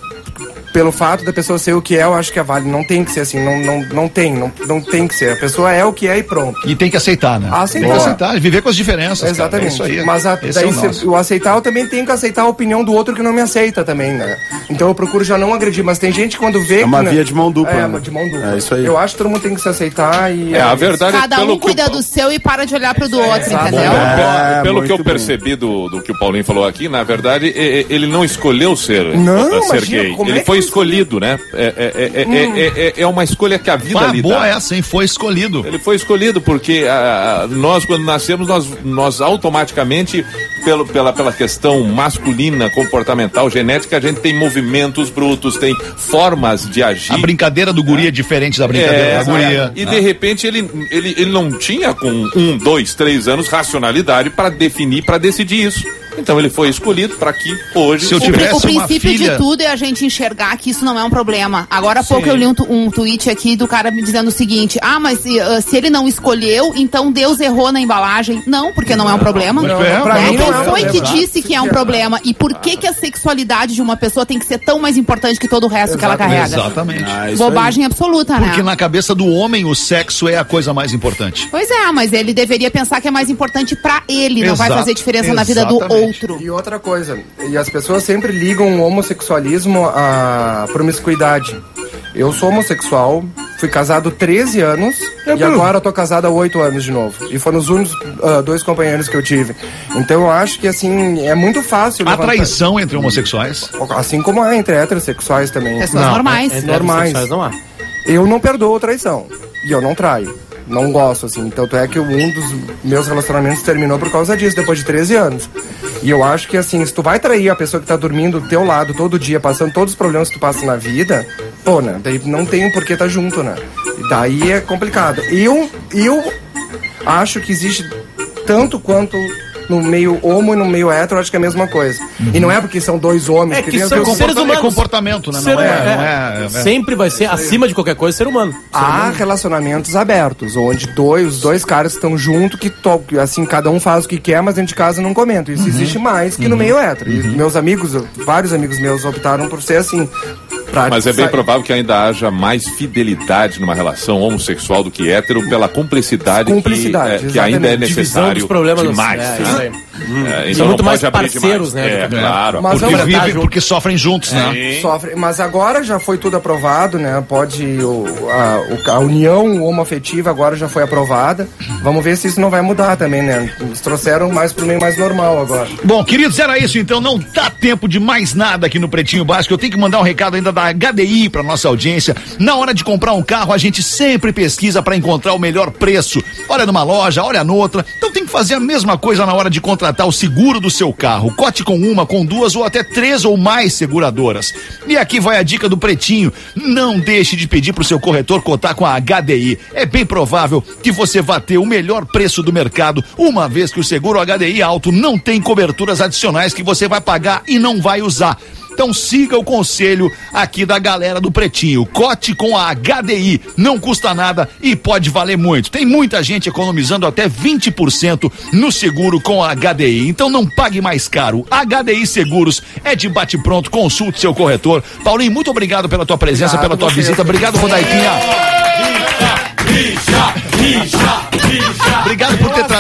pelo fato da pessoa ser o que é, eu acho que é válido. Não tem que ser assim, não, não, não tem, não, não tem que ser. A pessoa é o que é e pronto. E tem que aceitar, né? Aceitar. Tem que aceitar, viver com as diferenças. Exatamente. Cara. É isso aí. Mas a, Esse daí é o se- nosso. o aceitar, eu também tenho que aceitar a opinião do outro que não me aceita também, né? Então eu procuro já não agredir, mas tem gente que quando vê... É uma que, né, via de mão dupla, É, né? de mão dupla. É isso aí. Eu acho que todo mundo tem que se aceitar e... É, a verdade Cada é que pelo um cuida que o, do seu e para de olhar pro do outro, exato. entendeu? É, pelo muito que eu bem. percebi do, do que o Paulinho falou aqui, na verdade, e- e- ele não escolheu ser, Não, uh, ser imagina, gay. como é Ele que foi ele escolhido, né? É, é, é, é, é, é, é uma escolha que a vida Ah, lhe boa dá. essa, hein? Foi escolhido. Ele foi escolhido porque ah, nós, quando nascemos, nós, nós automaticamente, pelo, pela, pela questão masculina, comportamental, genética, a gente tem movimentos brutos, tem formas de agir. A brincadeira do guri é diferente da brincadeira É, da guria. E de repente ele, ele, ele não tinha com um, dois, três anos racionalidade para definir, para decidir isso. Então ele foi escolhido para que hoje. Se eu O, pri- tivesse o uma princípio filha- de tudo é a gente enxergar que isso não é um problema. Agora há pouco eu li um, tu- um tweet aqui do cara me dizendo o seguinte: ah, mas se, ah, se ele não escolheu, então Deus errou na embalagem. Não, porque não é um problema. Não, é, pra Né? mim não Quem é um foi que problema. disse que é um problema? E por que, que a sexualidade de uma pessoa tem que ser tão mais importante que todo o resto que ela carrega? Exatamente. Ah, isso aí. Bobagem absoluta, né? Porque na cabeça do homem o sexo é a coisa mais importante. Pois é, mas ele deveria pensar que é mais importante pra ele, não vai Exato, fazer diferença na vida do exatamente. outro. E outra coisa, e as pessoas sempre ligam o homossexualismo à promiscuidade. Eu sou homossexual, fui casado treze anos e agora eu tô casado há oito anos de novo. E foram os únicos ah, dois companheiros que eu tive. Então eu acho que assim, é muito fácil Há levantar- traição entre homossexuais. Assim como há entre heterossexuais também. Pessoas normais. Entre Normais. heterossexuais não há. Eu não perdoo traição. E eu não traio. Não gosto, assim. Tanto é que um dos meus relacionamentos terminou por causa disso, depois de treze anos. E eu acho que, assim, se tu vai trair a pessoa que tá dormindo do teu lado todo dia, passando todos os problemas que tu passa na vida, pô, né? Daí não tem um porquê tá junto, né? E daí é complicado. Eu, eu acho que existe tanto quanto no meio homo e no meio hétero, acho que é a mesma coisa. E não é porque são dois homens. É que tem- são tem- seres humanos. É comportamento, né? Ser Não é, humano, não é, é- Sempre vai ser, acima de qualquer coisa, ser humano. Há relacionamentos abertos, onde dois, os dois caras estão juntos, que to, assim, cada um faz o que quer, mas dentro de casa não comenta. Isso existe mais que no meio hétero. E meus amigos, vários amigos meus optaram por ser assim. pra Mas é bem sa- provável que ainda haja mais fidelidade numa relação homossexual do que hétero pela cumplicidade, Cumplicidade, que, é, que ainda é exatamente. Divisão necessário dos problemas. demais. É, né? isso aí. É, São então muito não mais pode abrir parceiros, demais. né, É, do- claro. Mas Porque olha, vivem, porque sofrem juntos, né? Sim. Sofre, mas agora já foi tudo aprovado, né? Pode. O, a, o- a união homoafetiva agora já foi aprovada. Vamos ver se isso não vai mudar também, né? Eles trouxeram mais pro meio mais normal agora. Bom, queridos, era isso então. Não dá tempo de mais nada aqui no Pretinho Básico. Eu tenho que mandar um recado ainda da H D I pra nossa audiência. Na hora de comprar um carro, a gente sempre pesquisa para encontrar o melhor preço. Olha numa loja, olha noutra. Então tem que fazer a mesma coisa na hora de contratar o seguro do seu carro. Cote com uma, com duas ou até três ou mais seguradoras. E aqui vai a dica do Pretinho. Não deixe de pedir pro seu corretor cotar com a H D I. É bem provável que você vá ter o melhor preço do mercado, uma vez que o seguro H D I alto não tem coberturas adicionais que você vai pagar e não vai usar. Então siga o conselho aqui da galera do Pretinho. Cote com a H D I. Não custa nada e pode valer muito. Tem muita gente economizando até vinte por cento no seguro com a H D I. Então não pague mais caro. H D I Seguros é de bate-pronto. Consulte seu corretor. Paulinho, muito obrigado pela tua presença, Obrigado pela tua você. visita. Obrigado, Rodaiquinha. Obrigado por ter trazido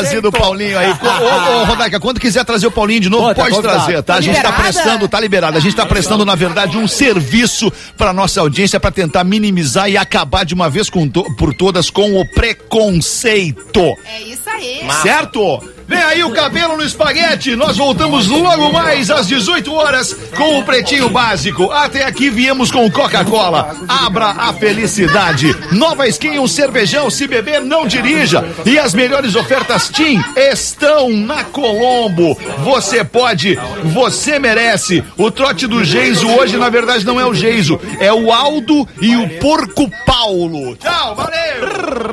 trazido o Paulinho aí. Ô, ô, Rodaica, quando quiser trazer o Paulinho de novo, Pô, tá pode convidado. trazer, tá? A gente tá Liberada? prestando, tá liberado. A gente tá prestando, na verdade, um serviço pra nossa audiência pra tentar minimizar e acabar de uma vez com to- por todas com o preconceito. É isso aí. Certo? Vem aí o Cabelo no Espaguete. Nós voltamos logo mais às dezoito horas com o Pretinho Básico. Até aqui viemos com Coca-Cola. Abra a felicidade. Nova skin, um cervejão. Se beber, não dirija. E as melhores ofertas Tim estão na Colombo. Você pode, você merece. O trote do Geiso hoje, na verdade, não é o Geiso. É o Aldo e o Porco Paulo. Tchau, valeu!